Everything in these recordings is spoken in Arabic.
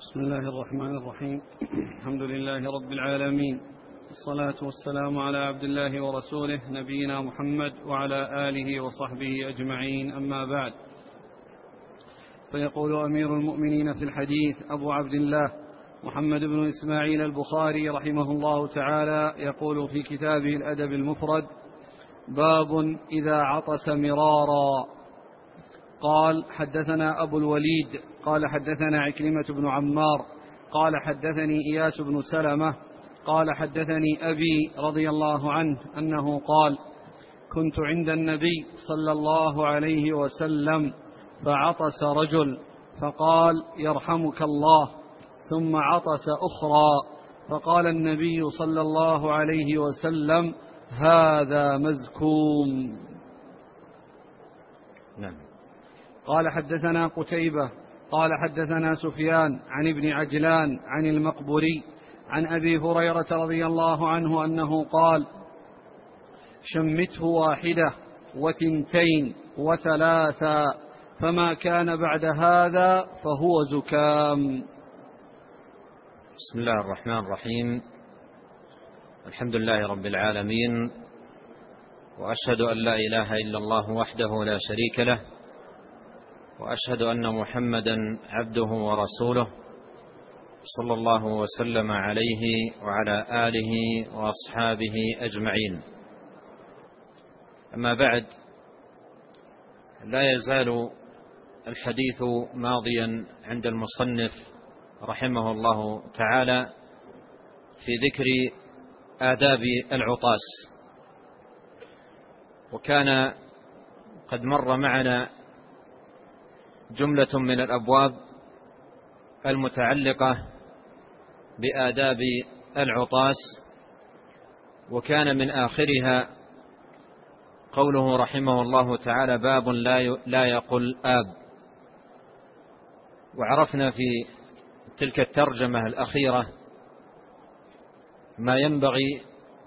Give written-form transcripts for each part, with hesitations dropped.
بسم الله الرحمن الرحيم. الحمد لله رب العالمين، الصلاة والسلام على عبد الله ورسوله نبينا محمد وعلى آله وصحبه أجمعين، أما بعد. فيقول أمير المؤمنين في الحديث أبو عبد الله محمد بن إسماعيل البخاري رحمه الله تعالى، يقول في كتابه الأدب المفرد: باب إذا عطس مرارا. قال: حدثنا أبو الوليد قال حدثنا عكرمة بن عمار قال حدثني إياس بن سلمة قال حدثني أبي رضي الله عنه أنه قال: كنت عند النبي صلى الله عليه وسلم فعطس رجل فقال: يرحمك الله، ثم عطس أخرى فقال النبي صلى الله عليه وسلم: هذا مزكوم. نعم. قال: حدثنا قتيبة قال حدثنا سفيان عن ابن عجلان عن المقبري عن أبي هريرة رضي الله عنه أنه قال: شمته واحدة وثنتين وثلاثا، فما كان بعد هذا فهو زكام. بسم الله الرحمن الرحيم. الحمد لله رب العالمين، وأشهد أن لا إله إلا الله وحده لا شريك له، وأشهد أن محمدا عبده ورسوله، صلى الله وسلم عليه وعلى آله وأصحابه أجمعين. أما بعد، لا يزال الحديث ماضيا عند المصنف رحمه الله تعالى في ذكر آداب العطاس، وكان قد مر معنا جملة من الأبواب المتعلقة بآداب العطاس، وكان من آخرها قوله رحمه الله تعالى: باب لا يقل آب. وعرفنا في تلك الترجمة الأخيرة ما ينبغي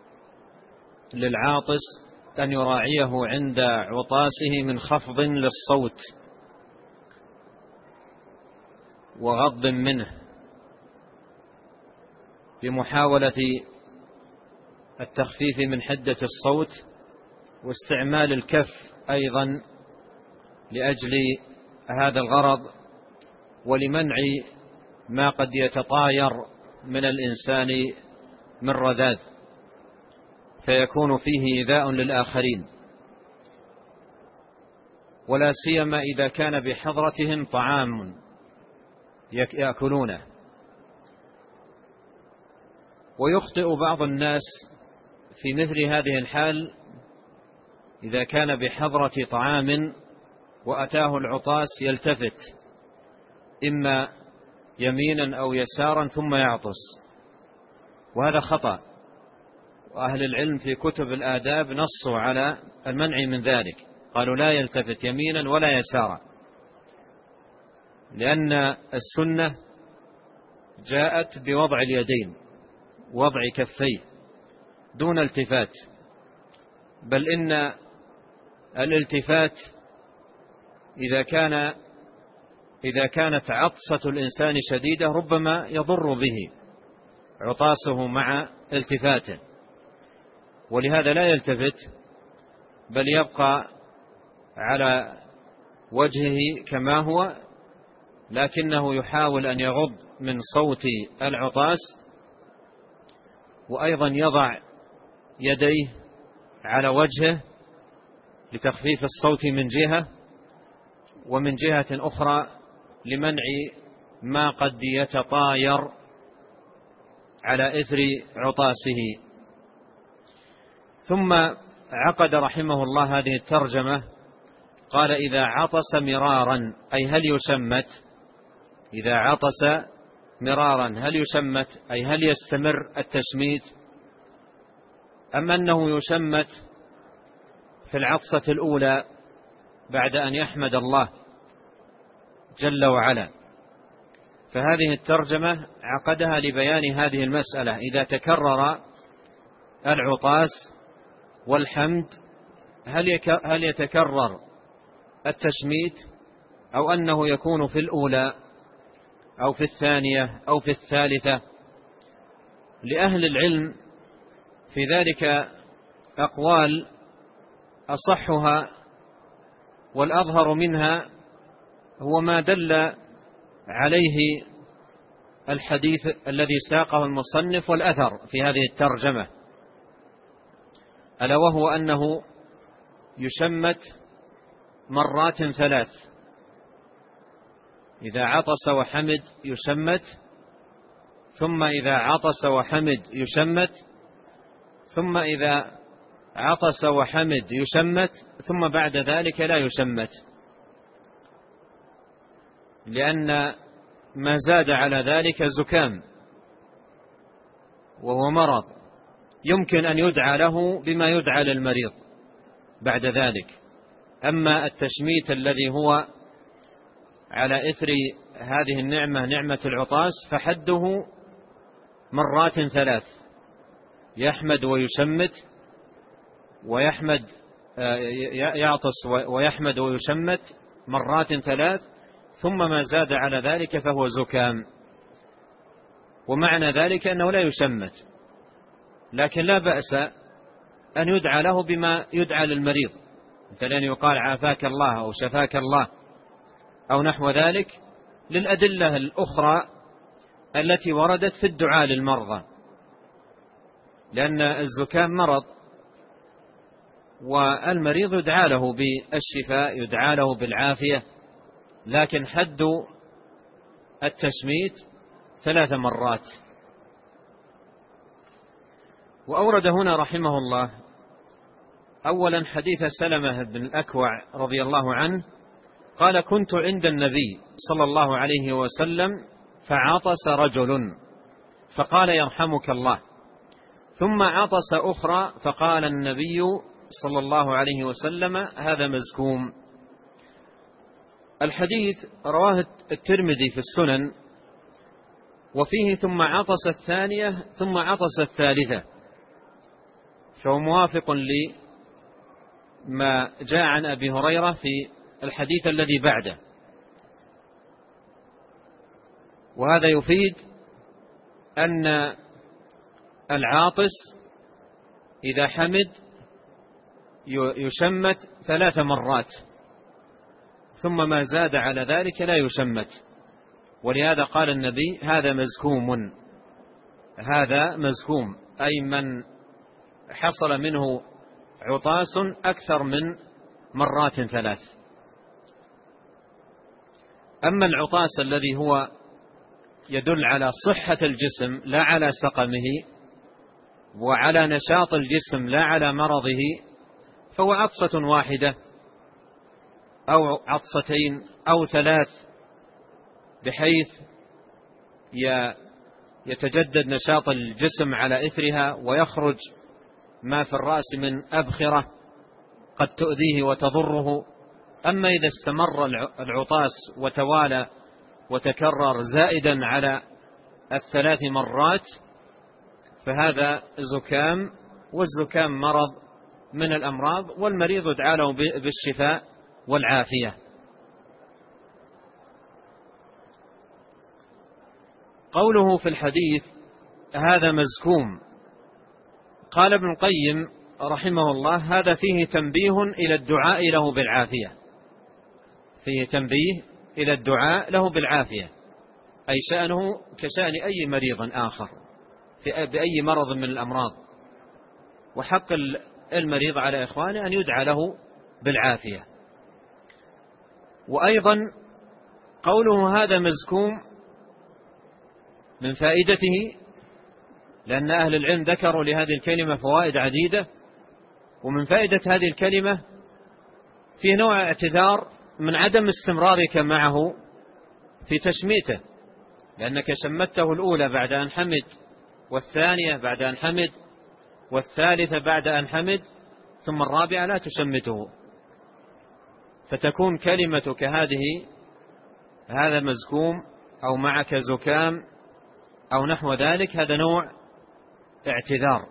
للعاطس أن يراعيه عند عطاسه من خفض للصوت وغض منه، بمحاولة التخفيف من حدة الصوت، واستعمال الكف أيضا لأجل هذا الغرض، ولمنع ما قد يتطاير من الإنسان من رذاذ فيكون فيه إيذاء للآخرين، ولا سيما إذا كان بحضرتهم طعام يأكلونه. ويخطئ بعض الناس في مثل هذه الحال إذا كان بحضرة طعام وأتاه العطاس يلتفت إما يمينا أو يسارا ثم يعطس، وهذا خطأ. وأهل العلم في كتب الآداب نصوا على المنع من ذلك، قالوا لا يلتفت يمينا ولا يسارا، لأن السنة جاءت بوضع اليدين، وضع كفيه دون التفات، بل إن الالتفات إذا كانت عطسة الإنسان شديدة ربما يضر به عطاسه مع التفاته، ولهذا لا يلتفت، بل يبقى على وجهه كما هو، لكنه يحاول أن يغض من صوت العطاس، وأيضا يضع يديه على وجهه لتخفيف الصوت من جهة، ومن جهة أخرى لمنع ما قد يتطاير على إثر عطاسه. ثم عقد رحمه الله هذه الترجمة، قال: إذا عطس مرارا، أي هل يشمت؟ إذا عطس مرارا هل يشمت، أي هل يستمر التشميت، أم أنه يشمت في العطسة الأولى بعد أن يحمد الله جل وعلا؟ فهذه الترجمة عقدها لبيان هذه المسألة: إذا تكرر العطاس والحمد هل يتكرر التشميت، أو أنه يكون في الأولى أو في الثانية أو في الثالثة. لأهل العلم في ذلك أقوال، أصحها والأظهر منها هو ما دل عليه الحديث الذي ساقه المصنف والأثر في هذه الترجمة، ألا وهو أنه يشمت مرات 3. إذا عطس وحمد يشمت، ثم إذا عطس وحمد يشمت، ثم إذا عطس وحمد يشمت، ثم بعد ذلك لا يشمت، لأن ما زاد على ذلك زكام وهو مرض يمكن أن يدعى له بما يدعى للمريض بعد ذلك. أما التشميت الذي هو على إثر هذه النعمة، نعمة العطاس، فحده مرات 3، يحمد ويشمت، ويحمد يعطس ويحمد ويشمت مرات 3، ثم ما زاد على ذلك فهو زكام. ومعنى ذلك أنه لا يشمت، لكن لا بأس أن يدعى له بما يدعى للمريض، مثل أن يقال عافاك الله أو شفاك الله أو نحو ذلك، للأدلة الأخرى التي وردت في الدعاء للمرضى، لأن الزكام مرض، والمريض يدعى له بالشفاء، يدعى له بالعافية، لكن حد التشميت 3 مرات. وأورد هنا رحمه الله أولا حديث سلمة بن الأكوع رضي الله عنه قال: كنت عند النبي صلى الله عليه وسلم فعطس رجل فقال: يرحمك الله، ثم عطس أخرى فقال النبي صلى الله عليه وسلم: هذا مزكوم. الحديث رواه الترمذي في السنن، وفيه ثم عطس الثانية ثم عطس الثالثة، فهو موافق لما جاء عن أبي هريرة في الحديث الذي بعده. وهذا يفيد أن العاطس إذا حمد يشمت 3 مرات، ثم ما زاد على ذلك لا يشمت. ولهذا قال النبي: هذا مزكوم. هذا مزكوم أي من حصل منه عطاس أكثر من مرات 3. أما العطاس الذي هو يدل على صحة الجسم لا على سقمه، وعلى نشاط الجسم لا على مرضه، فهو عطسة واحدة أو عطستين أو 3، بحيث يتجدد نشاط الجسم على إثرها، ويخرج ما في الرأس من أبخرة قد تؤذيه وتضره. أما إذا استمر العطاس وتوالى وتكرر زائدا على 3 مرات فهذا زكام، والزكام مرض من الأمراض، والمريض يدعى له بالشفاء والعافية. قوله في الحديث: هذا مزكوم، قال ابن القيم رحمه الله: هذا فيه تنبيه إلى الدعاء له بالعافية، فيه تنبيه إلى الدعاء له بالعافية، أي شأنه كشأن أي مريض آخر بأي مرض من الأمراض، وحق المريض على إخوانه أن يدعى له بالعافية. وأيضا قوله هذا مزكوم من فائدته، لأن أهل العلم ذكروا لهذه الكلمة فوائد عديدة، ومن فائدة هذه الكلمة فيه نوع اعتذار من عدم استمرارك معه في تشميته، لأنك شمته الأولى بعد أن حمد، والثانية بعد أن حمد، والثالثة بعد أن حمد، ثم الرابعة لا تشمته، فتكون كلمتك هذه: هذا مزكوم أو معك زكام أو نحو ذلك، هذا نوع اعتذار.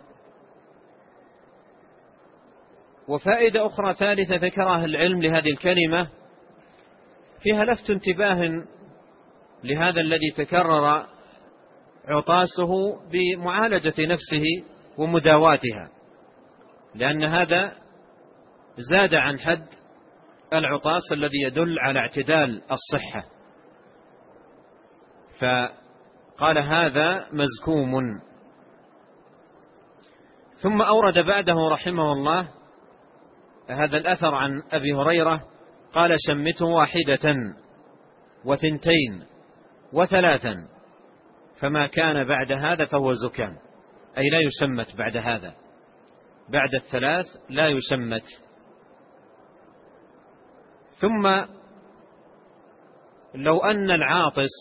وفائدة أخرى ثالثة ذكرها العلم لهذه الكلمة، فيها لفت انتباه لهذا الذي تكرر عطاسه بمعالجة نفسه ومداواتها، لأن هذا زاد عن حد العطاس الذي يدل على اعتدال الصحة، فقال هذا مزكوم. ثم أورد بعده رحمه الله هذا الأثر عن أبي هريرة قال شمته 1 و2 و3 فما كان بعد هذا فهو زكام، أي لا يشمت بعد هذا، بعد 3 لا يشمت. ثم لو أن العاطس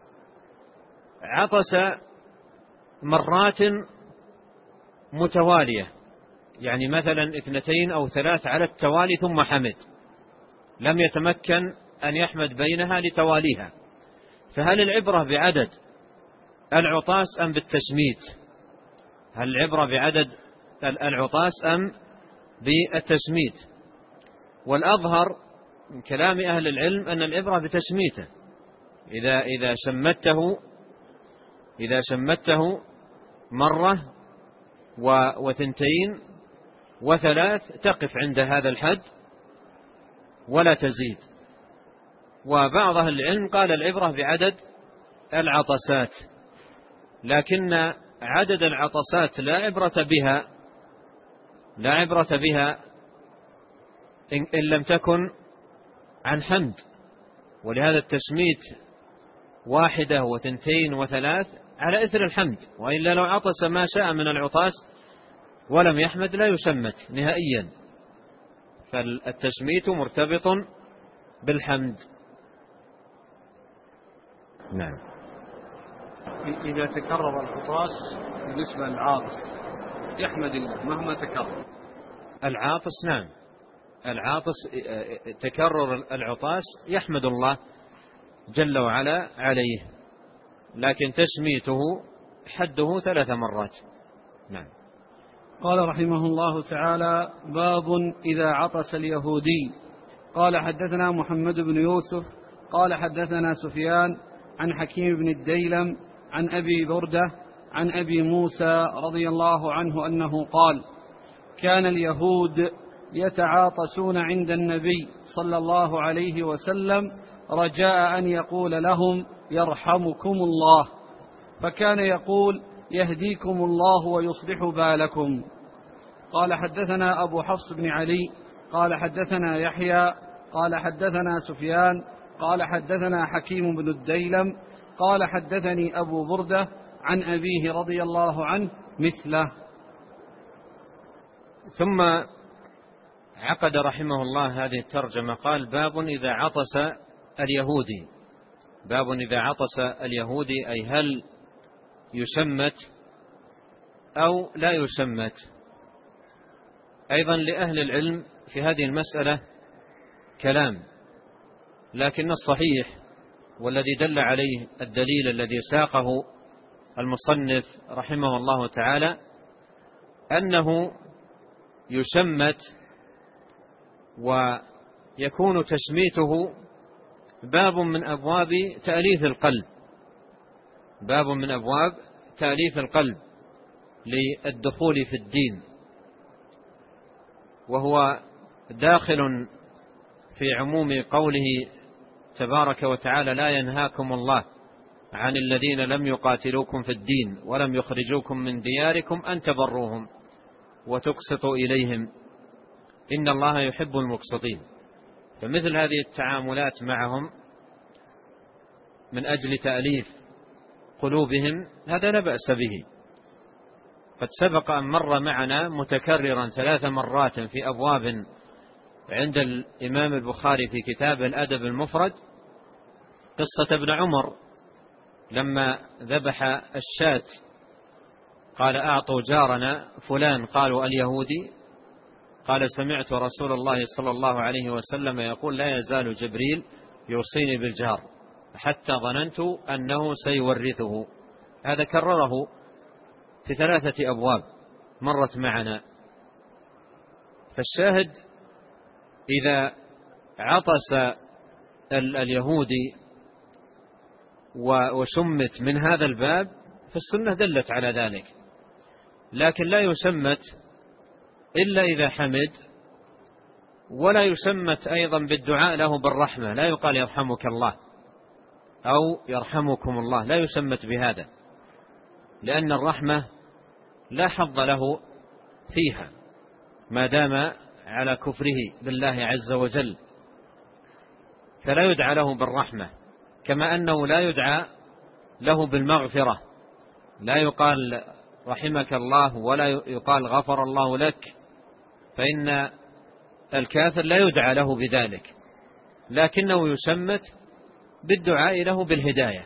عطس مرات متوالية، يعني مثلا 2 أو 3 على التوالي ثم حمد، لم يتمكن أن يحمد بينها لتواليها، فهل العبرة بعدد العطاس أم بالتشميت؟ هل العبرة بعدد العطاس أم بالتشميت؟ والأظهر من كلام أهل العلم أن العبرة بتشميته. إذا شمته 1 و2 و3 تقف عند هذا الحد ولا تزيد. وبعض أهل العلم قال العبرة بعدد العطسات، لكن عدد العطسات لا عبرة بها إن لم تكن عن حمد، ولهذا التشميت 1 و2 و3 على إثر الحمد، وإلا لو عطس ما شاء من العطاس ولم يحمد لا يشمت نهائيا، فالتشميت مرتبط بالحمد. نعم. إذا تكرر العطاس بالنسبة للعاطس يحمد الله مهما تكرر. العاطس نعم، العاطس تكرر العطاس يحمد الله جل وعلا عليه، لكن تشميته حده 3 مرات. نعم. قال رحمه الله تعالى: باب إذا عطس اليهودي. قال حدثنا محمد بن يوسف قال حدثنا سفيان عن حكيم بن الديلم عن أبي بردة عن أبي موسى رضي الله عنه أنه قال: كان اليهود يتعاطسون عند النبي صلى الله عليه وسلم رجاء أن يقول لهم يرحمكم الله، فكان يقول يهديكم الله ويصلح بالكم. قال حدثنا أبو حفص بن علي قال حدثنا يحيى قال حدثنا سفيان قال حدثنا حكيم بن الديلم قال حدثني أبو بردة عن أبيه رضي الله عنه مثله. ثم عقد رحمه الله هذه الترجمة قال: باب إذا عطس اليهودي. باب إذا عطس اليهودي، أي هل يشمت أو لا يشمت. أيضا لأهل العلم في هذه المسألة كلام، لكن الصحيح والذي دل عليه الدليل الذي ساقه المصنف رحمه الله تعالى أنه يشمت، ويكون تشميته باب من أبواب تأليف القلب، باب من أبواب تأليف القلب للدخول في الدين، وهو داخل في عموم قوله تبارك وتعالى: لا ينهاكم الله عن الذين لم يقاتلوكم في الدين ولم يخرجوكم من دياركم أن تبروهم وتقسطوا إليهم إن الله يحب المقسطين. فمثل هذه التعاملات معهم من أجل تأليف قلوبهم هذا لا بأس به. قد سبق أن مر معنا متكررا 3 مرات في أبواب عند الإمام البخاري في كتاب الأدب المفرد قصة ابن عمر لما ذبح الشاة قال: أعطوا جارنا فلان، قالوا: اليهودي؟ قال: سمعت رسول الله صلى الله عليه وسلم يقول: لا يزال جبريل يوصيني بالجار حتى ظننت أنه سيورثه. هذا كرره في 3 أبواب مرت معنا. فالشاهد إذا عطس اليهودي وشمت من هذا الباب فالسنة دلت على ذلك، لكن لا يشمت إلا إذا حمد، ولا يشمت أيضا بالدعاء له بالرحمة، لا يقال يرحمك الله أو يرحمكم الله، لا يشمت بهذا، لأن الرحمة لا حظ له فيها ما دام على كفره بالله عز وجل، فلا يدعى له بالرحمة، كما أنه لا يدعى له بالمغفرة، لا يقال رحمك الله ولا يقال غفر الله لك، فإن الكافر لا يدعى له بذلك، لكنه يشمت بالدعاء له بالهداية،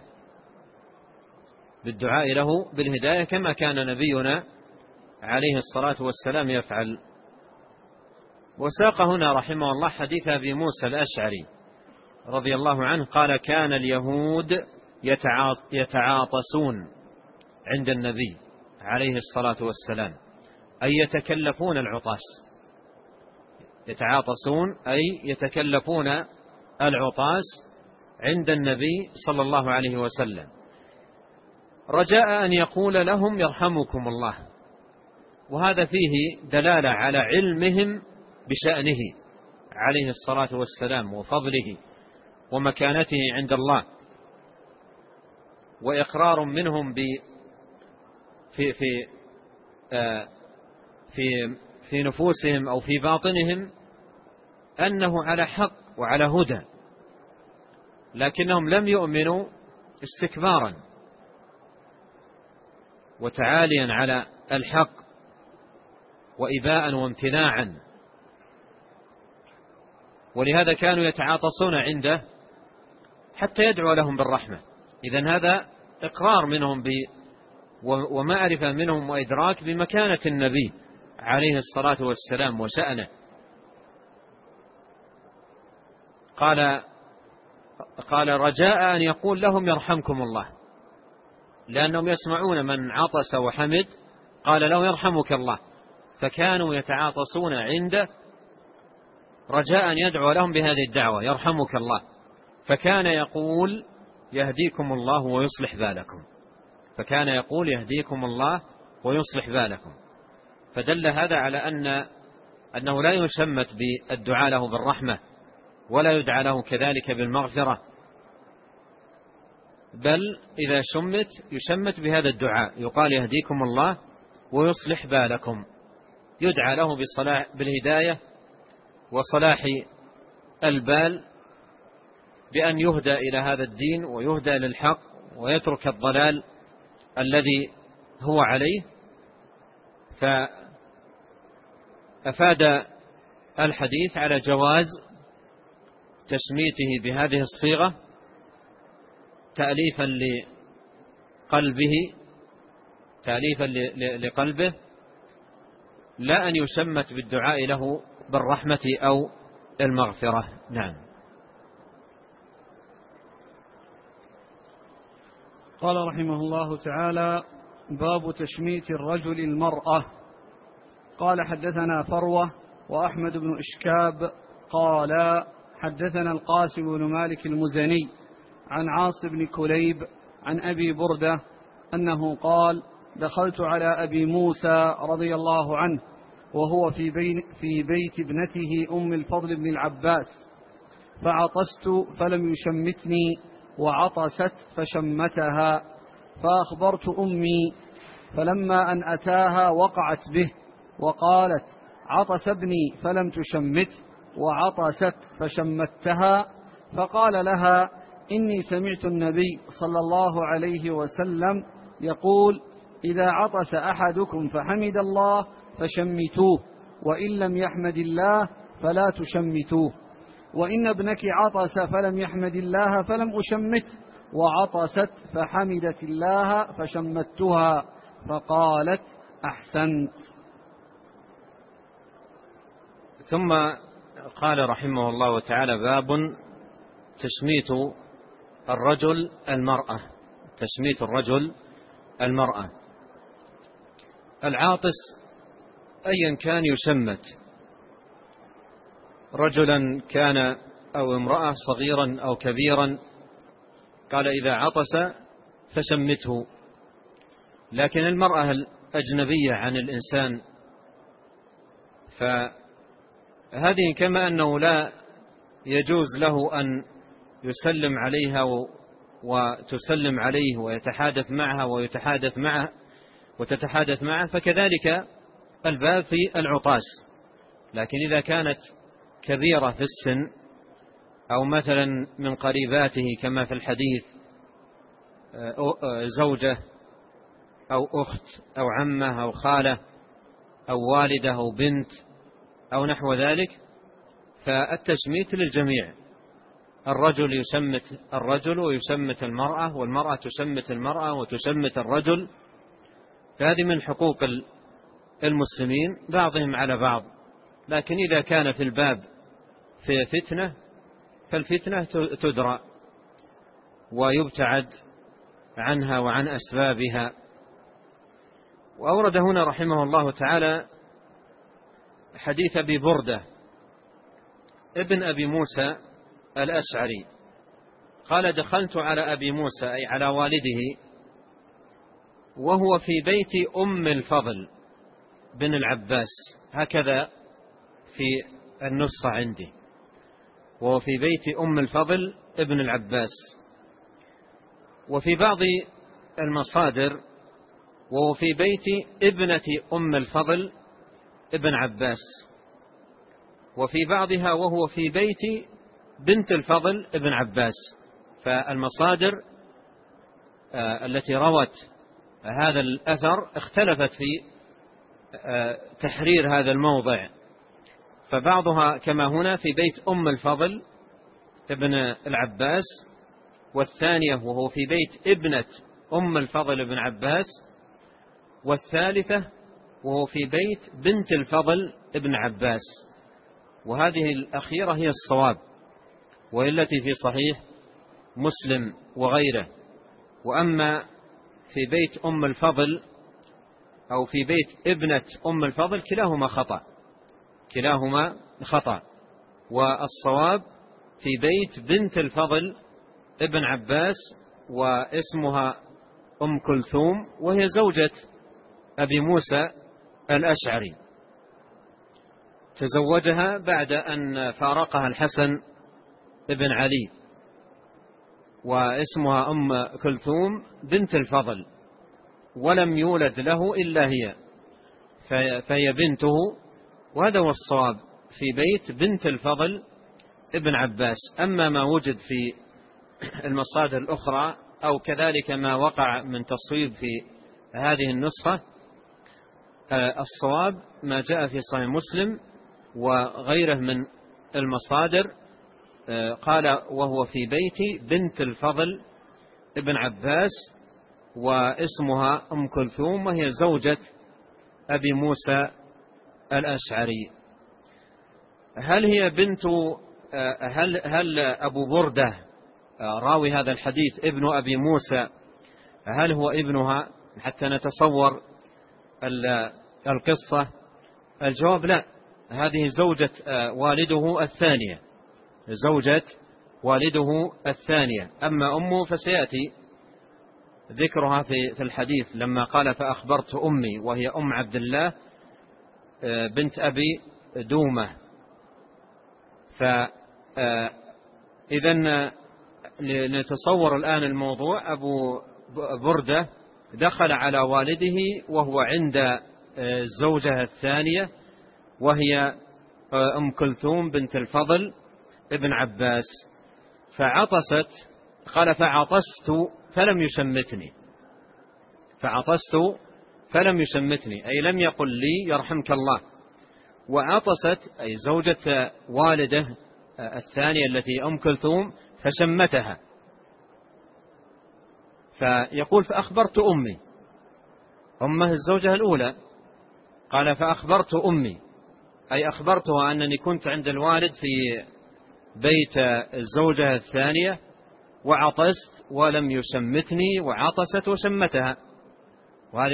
بالدعاء له بالهداية كما كان نبينا عليه الصلاة والسلام يفعل. وساق هنا رحمه الله حديث أبي موسى الأشعري رضي الله عنه قال: كان اليهود يتعاطسون عند النبي عليه الصلاة والسلام، أي يتكلفون العطاس، يتعاطسون أي يتكلفون العطاس عند النبي صلى الله عليه وسلم، رجاء أن يقول لهم يرحمكم الله، وهذا فيه دلالة على علمهم بشأنه عليه الصلاة والسلام وفضله ومكانته عند الله، وإقرار منهم في في في في نفوسهم أو في باطنهم أنه على حق وعلى هدى، لكنهم لم يؤمنوا استكبارا وتعاليا على الحق وإباء وامتناعا، ولهذا كانوا يتعاطسون عنده حتى يدعو لهم بالرحمة. إذن هذا إقرار منهم ومعرفة منهم وإدراك بمكانة النبي عليه الصلاة والسلام وشأنه. قال رجاء أن يقول لهم يرحمكم الله، لأنهم يسمعون من عطس وحمد قال له يرحمك الله، فكانوا يتعاطسون عنده رجاء أن يدعو لهم بهذه الدعوة يرحمك الله، فكان يقول يهديكم الله ويصلح بالكم، فكان يقول يهديكم الله ويصلح بالكم، فدل هذا على أنه لا يشمت بالدعاء له بالرحمة ولا يدعى له كذلك بالمغفرة، بل إذا يشمت بهذا الدعاء، يقال يهديكم الله ويصلح بالكم، يدعى له بالهداية وصلاح البال، بأن يهدى إلى هذا الدين ويهدى للحق ويترك الضلال الذي هو عليه. فأفاد الحديث على جواز تشميته بهذه الصيغة تأليفا لقلبه، لا أن يشمت بالدعاء له بالرحمة أو المغفرة. نعم. قال رحمه الله تعالى: باب تشميت الرجل المرأة. قال: حدثنا فروة وأحمد بن إشكاب قال: حدثنا القاسم بن مالك المزني عن عاص بن كليب عن أبي بردة أنه قال: دخلت على أبي موسى رضي الله عنه وهو في بيت ابنته أم الفضل بن العباس، فعطست فلم يشمتني وعطست فشمتها، فأخبرت أمي، فلما أن أتاها وقعت به وقالت: عطس ابني فلم تشمت وعطست فشمتها، فقال لها: إني سمعت النبي صلى الله عليه وسلم يقول: إذا عطس أحدكم فحمد الله فشمتوه، وإن لم يحمد الله فلا تشمتوه، وإن ابنك عطس فلم يحمد الله فلم أشمت، وعطست فحمدت الله فشمتها، فقالت: أحسنت. ثم قال رحمه الله تعالى: باب تشميت الرجل المرأة. تشميت الرجل المرأة. العاطس أيا كان يشمت، رجلا كان أو امرأة، صغيرا أو كبيرا، قال إذا عطس فشمته. لكن المرأة الأجنبية عن الإنسان فهذه كما أنه لا يجوز له أن يسلم عليها وتسلم عليه ويتحادث معها وتتحادث معه، فكذلك الباب في العطاس. لكن إذا كانت كبيرة في السن أو مثلا من قريباته كما في الحديث زوجة أو أخت أو عمة أو خالة أو والدة أو بنت أو نحو ذلك، فالتشميت للجميع. الرجل يشمت الرجل ويشمت المرأة، والمرأة تشمت المرأة وتشمت الرجل. فهذه من حقوق المسلمين بعضهم على بعض. لكن إذا كان في الباب في فتنة فالفتنة تدرى ويبتعد عنها وعن أسبابها. وأورد هنا رحمه الله تعالى حديث أبي بردة ابن أبي موسى الأشعري قال: دخلت على أبي موسى أي على والده وهو في بيت أم الفضل بن العباس، هكذا في النسخة عندي، وهو في بيت أم الفضل ابن العباس. وفي بعض المصادر وهو في بيت ابنة أم الفضل ابن عباس، وفي بعضها وهو في بيت بنت الفضل ابن عباس. فالمصادر التي روت هذا الأثر اختلفت في تحرير هذا الموضع، فبعضها كما هنا في بيت أم الفضل ابن العباس، والثانية وهو في بيت ابنة أم الفضل ابن عباس، والثالثة وهو في بيت بنت الفضل ابن عباس. وهذه الأخيرة هي الصواب، وهي التي في صحيح مسلم وغيره. وأما في بيت أم الفضل أو في بيت ابنة أم الفضل كلاهما خطأ، والصواب في بيت بنت الفضل ابن عباس، واسمها أم كلثوم، وهي زوجة أبي موسى الأشعري، تزوجها بعد أن فارقها الحسن ابن علي، واسمها أم كلثوم بنت الفضل، ولم يولد له إلا هي، فهي بنته. وهذا هو الصواب في بيت بنت الفضل ابن عباس. أما ما وجد في المصادر الأخرى أو كذلك ما وقع من تصويب في هذه النسخة، الصواب ما جاء في صحيح مسلم وغيره من المصادر. قال: وهو في بيت بنت الفضل ابن عباس، واسمها أم كلثوم، وهي زوجة أبي موسى الأشعري. هل هي بنت هل أبو بردة راوي هذا الحديث ابن أبي موسى هل هو ابنها حتى نتصور القصة؟ الجواب لا، هذه زوجة والده الثانية. أما أمه فسيأتي ذكرها في الحديث لما قال: فأخبرت أمي، وهي أم عبد الله بنت أبي دومة. فإذا نتصور الآن الموضوع: أبو بردة دخل على والده وهو عند الزوجة الثانية وهي أم كلثوم بنت الفضل ابن عباس، فعطست. قال: فعطست فلم يشمتني أي لم يقل لي يرحمك الله. وعطست أي زوجة والده الثانية التي أم كلثوم فشمتها. فيقول: فأخبرت أمي، أمه الزوجة الأولى. قال: فأخبرت أمي أي أخبرتها أنني كنت عند الوالد في بيت الزوجة الثانية وعطست ولم يشمتني، وعطست وشمتها. وهذه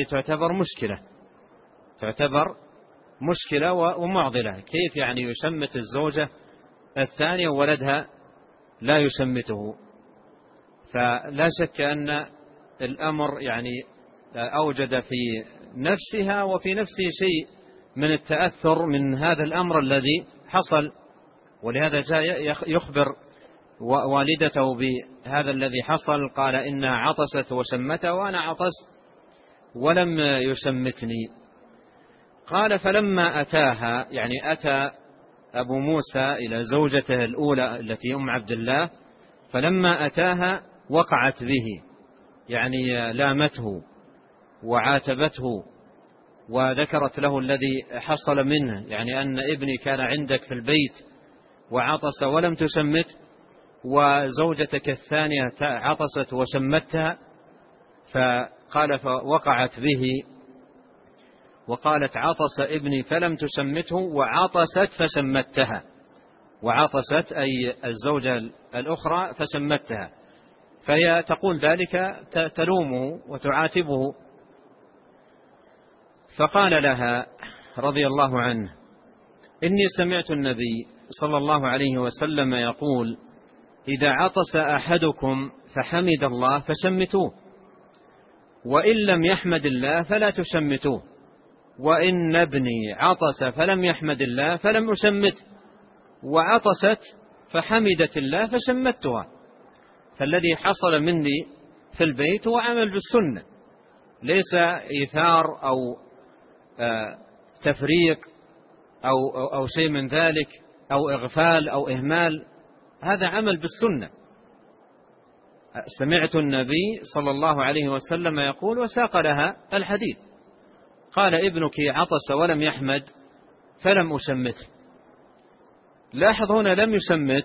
تعتبر مشكلة ومعضلة. كيف يعني يشمت الزوجة الثانية وولدها لا يشمته؟ فلا شك أن الأمر يعني أوجد في نفسها وفي نفسه شيء من التأثر من هذا الأمر الذي حصل، ولهذا جاء يخبر والدته بهذا الذي حصل، قال إنها عطست وشمته وأنا عطست ولم يشمتني. قال فلما أتاها، يعني أتى أبو موسى إلى زوجته الأولى التي أم عبد الله، فلما أتاها وقعت به، يعني لامته وعاتبته وذكرت له الذي حصل منه، يعني أن ابني كان عندك في البيت وعطس ولم تشمت، وزوجتك الثانية عطست وشمتها. فقال فوقعت به وقالت عطس ابني فلم تشمته وعطست فشمتها، وعطست أي الزوجة الأخرى فشمتها، فهي تقول ذلك تلومه وتعاتبه. فقال لها رضي الله عنه إني سمعت النبي صلى الله عليه وسلم يقول إذا عطس أحدكم فحمد الله فشمتوه، وإن لم يحمد الله فلا تشمتوه، وإن ابني عطس فلم يحمد الله فلم أشمته، وعطست فحمدت الله فشمتها. فالذي حصل مني في البيت هو عمل بالسنة، ليس إيثار أو تفريق أو شيء من ذلك أو إغفال أو إهمال، هذا عمل بالسنة. سمعت النبي صلى الله عليه وسلم يقول، وساق لها الحديث. قال ابنك عطس ولم يحمد فلم أشمته. لاحظ هنا لم يشمت،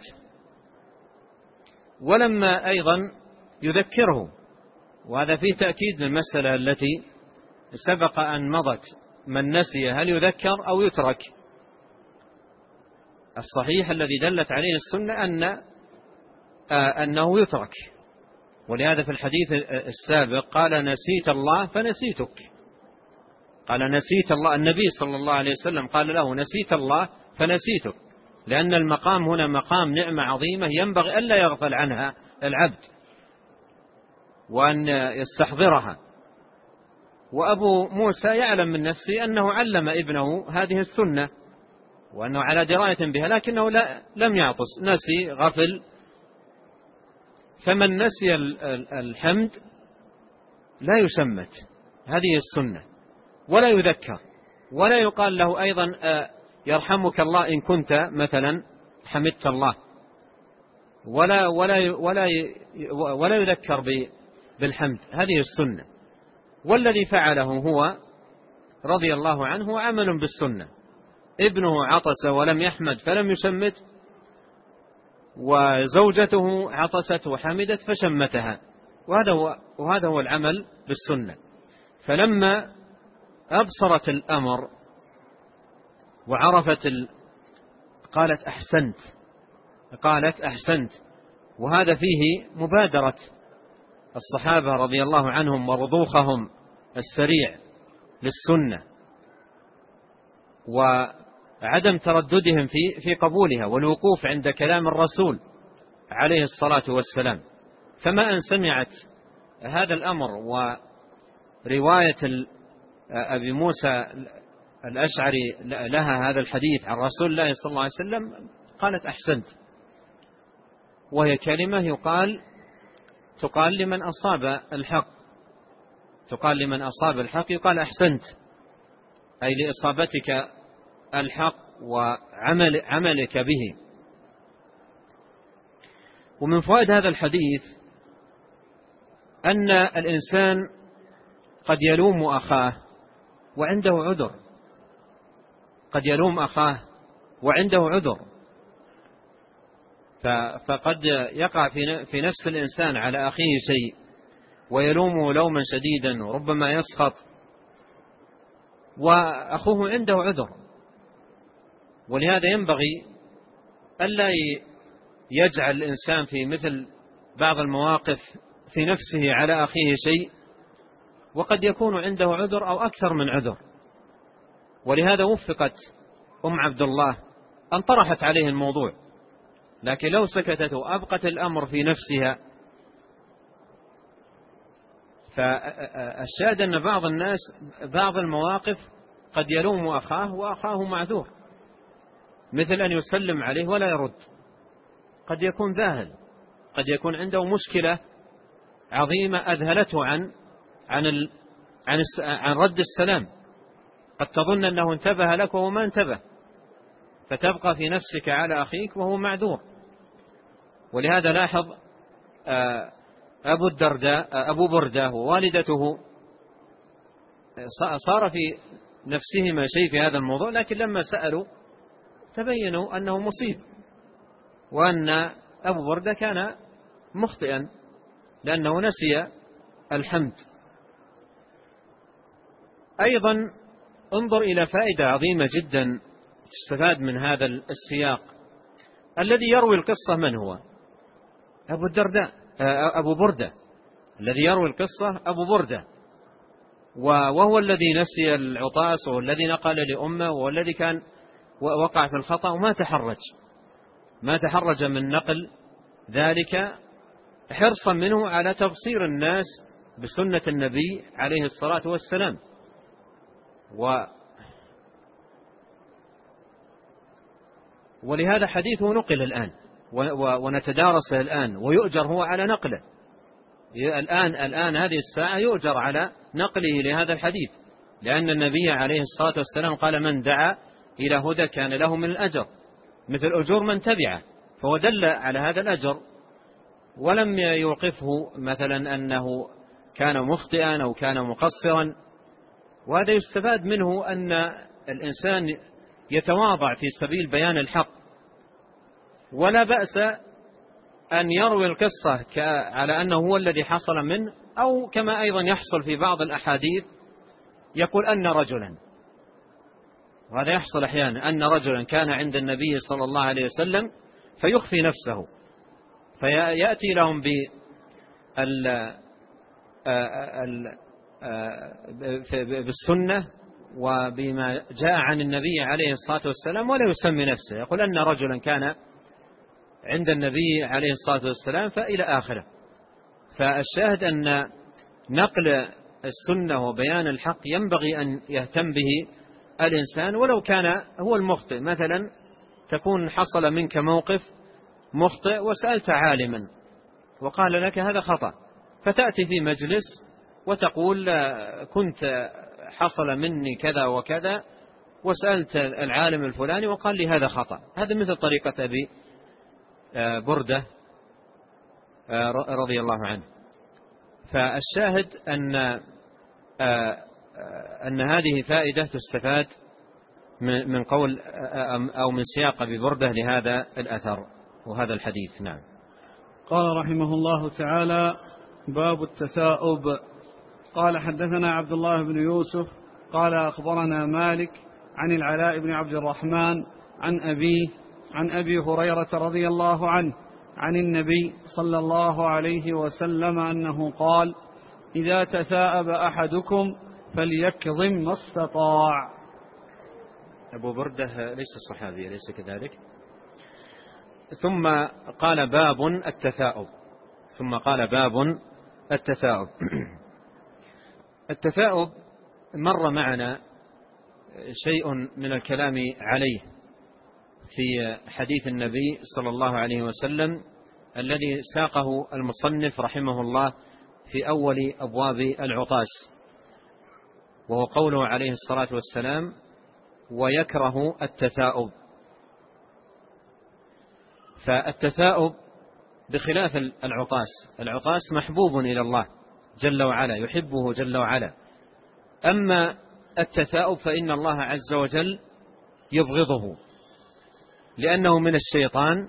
ولما أيضا يذكره، وهذا فيه تأكيد للمسألة التي سبق أن مضت، من نسي هل يذكر أو يترك؟ الصحيح الذي دلت عليه السنة أنه يترك، ولهذا في الحديث السابق قال نسيت الله فنسيتك، قال نسيت الله، النبي صلى الله عليه وسلم قال له نسيت الله فنسيتك، لأن المقام هنا مقام نعمة عظيمة ينبغي ألا يغفل عنها العبد وأن يستحضرها. وأبو موسى يعلم من نفسه أنه علم ابنه هذه السنة وأنه على دراية بها، لكنه لم يعطس، نسي غفل. فمن نسي الحمد لا يشمت، هذه السنة، ولا يذكر، ولا يقال له أيضا يرحمك الله إن كنت مثلا حمدت الله، ولا يذكر بالحمد، هذه السنة. والذي فعله هو رضي الله عنه عمل بالسنة، ابنه عطس ولم يحمد فلم يشمت، وزوجته عطست وحمدت فشمتها، وهذا هو العمل بالسنة. فلما أبصرت الأمر وعرفت قالت أحسنت، وهذا فيه مبادرة الصحابة رضي الله عنهم ورضوخهم السريع للسنة، وعدم ترددهم في قبولها، والوقوف عند كلام الرسول عليه الصلاة والسلام. فما أن سمعت هذا الأمر ورواية أبي موسى الأشعري لها هذا الحديث عن رسول الله صلى الله عليه وسلم قالت أحسنت، وهي كلمة تقال لمن أصاب الحق، تقال لمن أصاب الحق يقال أحسنت، أي لإصابتك الحق وعملك به. ومن فوائد هذا الحديث أن الإنسان قد يلوم أخاه وعنده عذر، قد يلوم أخاه وعنده عذر، فقد يقع في نفس الإنسان على أخيه شيء ويلومه لوما شديدا وربما يسخط، وأخوه عنده عذر. ولهذا ينبغي ألا يجعل الإنسان في مثل بعض المواقف في نفسه على أخيه شيء وقد يكون عنده عذر أو أكثر من عذر. ولهذا وفقت أم عبد الله أن طرحت عليه الموضوع، لكن لو سكتت وأبقت الأمر في نفسها فالشاهد أن بعض الناس بعض المواقف قد يلوم أخاه وأخاه معذور، مثل أن يسلم عليه ولا يرد، قد يكون ذاهل، قد يكون عنده مشكلة عظيمة أذهلته عن رد السلام، قد تظن أنه انتبه لك وهو ما انتبه، فتبقى في نفسك على أخيك وهو معذور. ولهذا لاحظ أبو بردة ووالدته صار في نفسهما شيء في هذا الموضوع، لكن لما سألوا تبينوا أنه مصيب، وأن أبو بردة كان مخطئا لأنه نسي الحمد. أيضا انظر إلى فائدة عظيمة جدا تستفاد من هذا السياق. الذي يروي القصة من هو؟ أبو بردة الذي يروي القصة أبو بردة، وهو الذي نسي العطاس، وهو الذي نقل لأمه، وهو الذي كان وقع في الخطأ وما تحرج من نقل ذلك حرصا منه على تبصير الناس بسنة النبي عليه الصلاة والسلام. ولهذا حديثه نقل الآن ونتدارسه الآن، ويؤجر هو على نقله الآن هذه الساعة يؤجر على نقله لهذا الحديث، لأن النبي عليه الصلاة والسلام قال: من دعا إلى هدى كان له من الأجر مثل أجور من تبعه، فهو دل على هذا الأجر ولم يوقفه مثلا أنه كان مخطئا أو كان مقصرا. وهذا يستفاد منه أن الإنسان يتواضع في سبيل بيان الحق، ولا بأس أن يروي القصة على أنه هو الذي حصل منه، أو كما أيضا يحصل في بعض الأحاديث يقول أن رجلا، وهذا يحصل أحيانا، أن رجلا كان عند النبي صلى الله عليه وسلم فيخفي نفسه، فيأتي لهم بالسنة وبما جاء عن النبي عليه الصلاة والسلام ولا يسمي نفسه، يقول أن رجلا كان عند النبي عليه الصلاة والسلام فإلى آخره. فالشاهد أن نقل السنة وبيان الحق ينبغي أن يهتم به الإنسان ولو كان هو المخطئ. مثلا تكون حصل منك موقف مخطئ وسألت عالما وقال لك هذا خطأ، فتأتي في مجلس وتقول كنت حصل مني كذا وكذا وسألت العالم الفلاني وقال لي هذا خطأ. هذا مثل طريقة أبي بردة رضي الله عنه. فالشاهد أن هذه فائدة تستفاد من قول أو من سياق أبي بردة لهذا الأثر وهذا الحديث. نعم. قال رحمه الله تعالى: باب التثاؤب. قال: حدثنا عبد الله بن يوسف قال: أخبرنا مالك عن العلاء بن عبد الرحمن عن أبي هريرة رضي الله عنه عن النبي صلى الله عليه وسلم أنه قال: إذا تثاءب أحدكم فليكظم ما استطاع. أبو بردة ليس الصحابي، ليس كذلك. ثم قال باب التثاؤب. التثاؤب مر معنا شيء من الكلام عليه في حديث النبي صلى الله عليه وسلم الذي ساقه المصنف رحمه الله في أول أبواب العطاس، وهو قوله عليه الصلاة والسلام: ويكره التثاؤب. فالتثاؤب بخلاف العطاس محبوب إلى الله جل وعلا، يحبه جل وعلا. أما التثاؤب فإن الله عز وجل يبغضه، لأنه من الشيطان،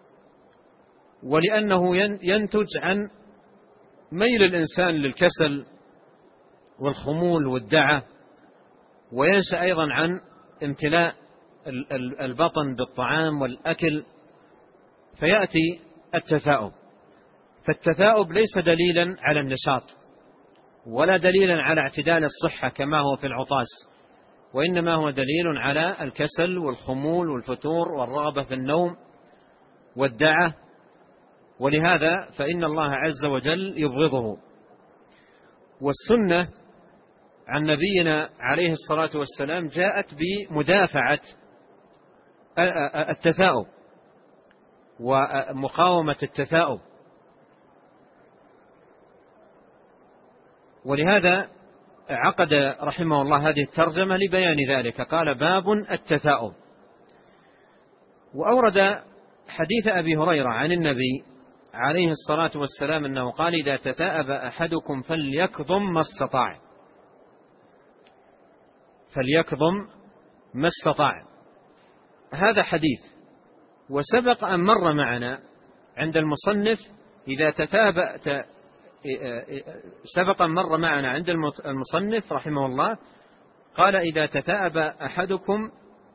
ولأنه ينتج عن ميل الإنسان للكسل والخمول والدعة، وينشأ أيضا عن امتلاء البطن بالطعام والأكل، فيأتي التثاؤب. فالتثاؤب ليس دليلا على النشاط ولا دليلا على اعتدال الصحة كما هو في العطاس، وإنما هو دليل على الكسل والخمول والفتور والرغبة في النوم والدعة، ولهذا فإن الله عز وجل يبغضه. والسنة عن نبينا عليه الصلاة والسلام جاءت بمدافعة التثاؤب ومقاومة التثاؤب، ولهذا عقد رحمه الله هذه الترجمة لبيان ذلك، قال باب التثاؤب. وأورد حديث أبي هريرة عن النبي عليه الصلاة والسلام أنه قال إذا تثاءب أحدكم فليكظم ما استطاع، فليكظم ما استطاع. هذا حديث، وسبق أن مر معنا عند المصنف إذا تثاءب، سبق أن مر معنا عند المصنف رحمه الله قال إذا تثاءب أحدكم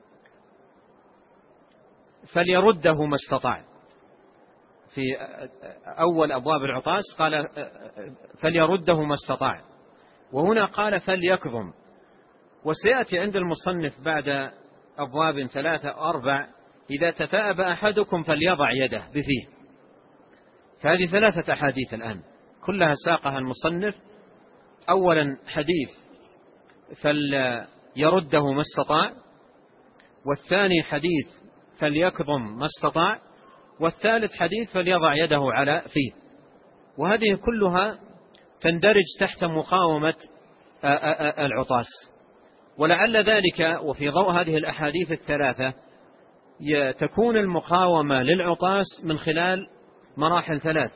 فليرده ما استطاع. في أول أبواب العطاس قال فليرده ما استطاع، وهنا قال فليكظم. وسيأتي عند المصنف بعد أبواب 3 أو 4 إذا تثاءب أحدكم فليضع يده بفيه. فهذه 3 أحاديث الآن كلها ساقها المصنف. أولا حديث فليرده ما استطاع، والثاني حديث فليكظم ما استطاع، والثالث حديث فليضع يده على فيه. وهذه كلها تندرج تحت مقاومة العطاس. ولعل ذلك وفي ضوء هذه الأحاديث الثلاثة تكون المقاومة للعطاس من خلال مراحل 3.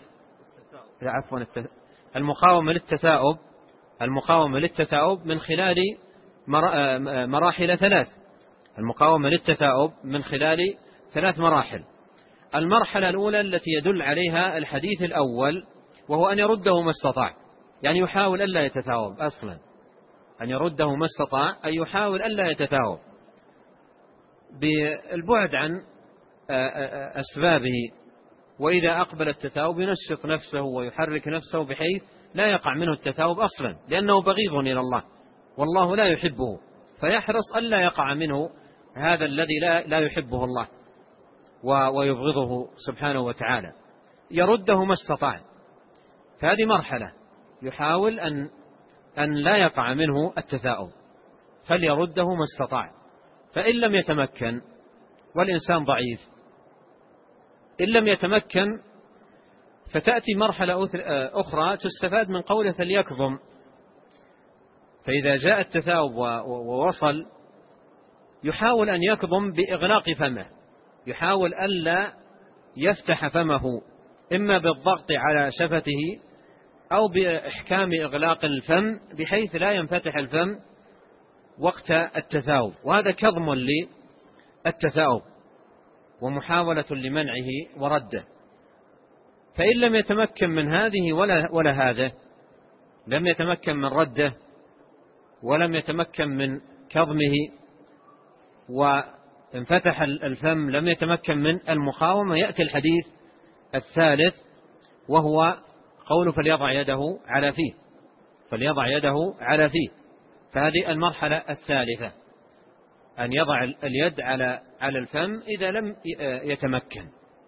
المقاومة للتثاؤب من خلال مراحل 3. المقاومة للتثاؤب من خلال 3 مراحل. المرحلة الأولى التي يدل عليها الحديث الأول وهو أن يرده ما استطاع، يعني يحاول ألا يتثاؤب أصلا، أن يرده ما استطاع أي يحاول ألا يتثاؤب بالبعد عن أسبابه. وإذا أقبل التثاؤب ينشط نفسه ويحرك نفسه بحيث لا يقع منه التثاؤب أصلا، لأنه بغيض إلى الله والله لا يحبه، فيحرص ألا يقع منه هذا الذي لا يحبه الله ويبغضه سبحانه وتعالى، يرده ما استطاع. فهذه مرحلة يحاول أن لا يقع منه التثاؤب، فليرده ما استطاع. فإن لم يتمكن، والإنسان ضعيف، إن لم يتمكن فتأتي مرحلة أخرى تستفاد من قوله فليكظم. فإذا جاء التثاؤب ووصل يحاول أن يكظم بإغلاق فمه، يحاول ألا يفتح فمه إما بالضغط على شفته أو بإحكام إغلاق الفم بحيث لا ينفتح الفم وقت التثاؤب، وهذا كظم للتثاؤب ومحاولة لمنعه ورده. فإن لم يتمكن من هذه ولا هذا، لم يتمكن من رده ولم يتمكن من كظمه وانفتح الفم، لم يتمكن من المقاومة، يأتي الحديث الثالث وهو قول فليضع يده على فيه، فليضع يده على فيه. فهذه المرحلة الثالثة، أن يضع اليد على الفم إذا لم يتمكن.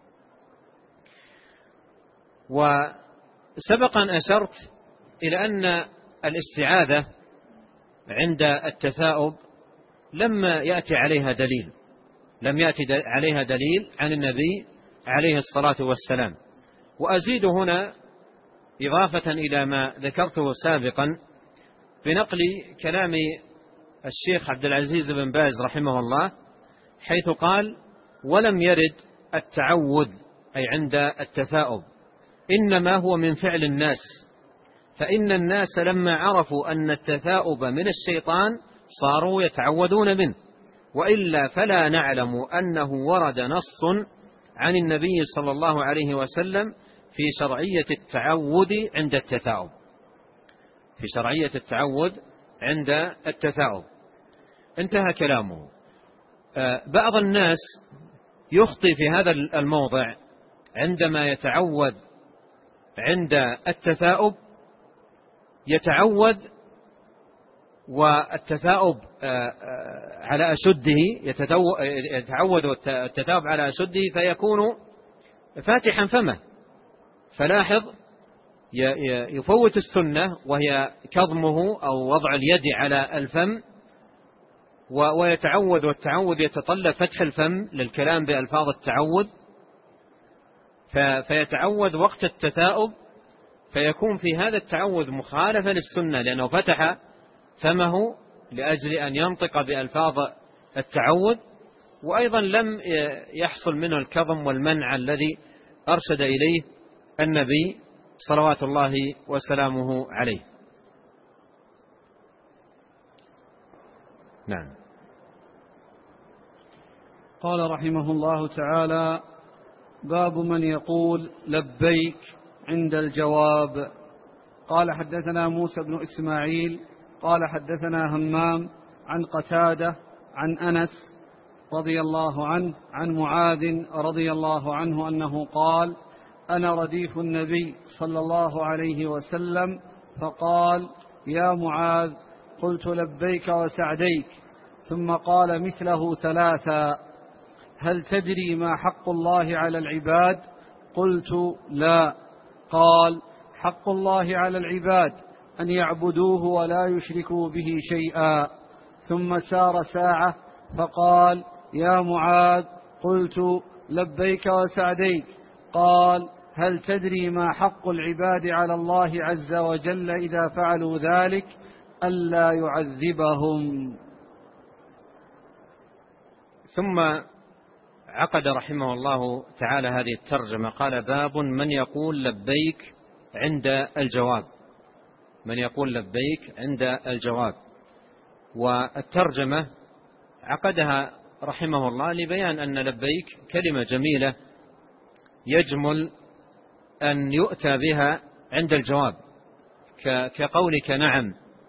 وسبق أن أشرت إلى أن الاستعاذة عند التثاؤب لم يأتي عليها دليل، لم يأتي عليها دليل عن النبي عليه الصلاة والسلام. وأزيد هنا إضافة إلى ما ذكرته سابقا بنقل كلام الشيخ عبد العزيز بن باز رحمه الله، حيث قال ولم يرد التعوذ أي عند التثاؤب، إنما هو من فعل الناس، فإن الناس لما عرفوا أن التثاؤب من الشيطان صاروا يتعوذون منه، وإلا فلا نعلم أنه ورد نص عن النبي صلى الله عليه وسلم في شرعية التعوذ عند التثاؤب، في شرعية التعوذ عند التثاؤب. انتهى كلامه. بعض الناس يخطئ في هذا الموضع عندما يتعوذ عند التثاؤب، يتعوذ والتثاؤب على أشده، يتعوذ التثاؤب على أشده فيكون فاتحا فمه. فلاحظ يفوت السنة وهي كظمه أو وضع اليد على الفم ويتعوذ، والتعوذ يتطلب فتح الفم للكلام بألفاظ التعوذ، فيتعوذ وقت التثاؤب، فيكون في هذا التعوذ مخالفة للسنة لأنه فتح فمه لأجل أن ينطق بألفاظ التعوذ، وأيضا لم يحصل منه الكظم والمنع الذي أرشد إليه النبي صلوات الله وسلامه عليه. نعم. قال رحمه الله تعالى: باب من يقول لبيك عند الجواب. قال حدثنا موسى بن إسماعيل قال حدثنا همام عن قتادة عن أنس رضي الله عنه عن معاذ رضي الله عنه أنه قال: أنا رديف النبي صلى الله عليه وسلم، فقال: يا معاذ. قلت: لبيك وسعديك. ثم قال مثله ثلاثا: هل تدري ما حق الله على العباد؟ قلت: لا. قال: حق الله على العباد أن يعبدوه ولا يشركوا به شيئا. ثم سار ساعة فقال: يا معاذ. قلت: لبيك وسعديك. قال: هل تدري ما حق العباد على الله عز وجل إذا فعلوا ذلك؟ ألا يعذبهم. ثم عقد رحمه الله تعالى هذه الترجمة، قال: باب من يقول لبيك عند الجواب. من يقول لبيك عند الجواب. والترجمة عقدها رحمه الله لبيان أن لبيك كلمة جميلة يجمل أن يؤتى بها عند الجواب، كقولك نعم،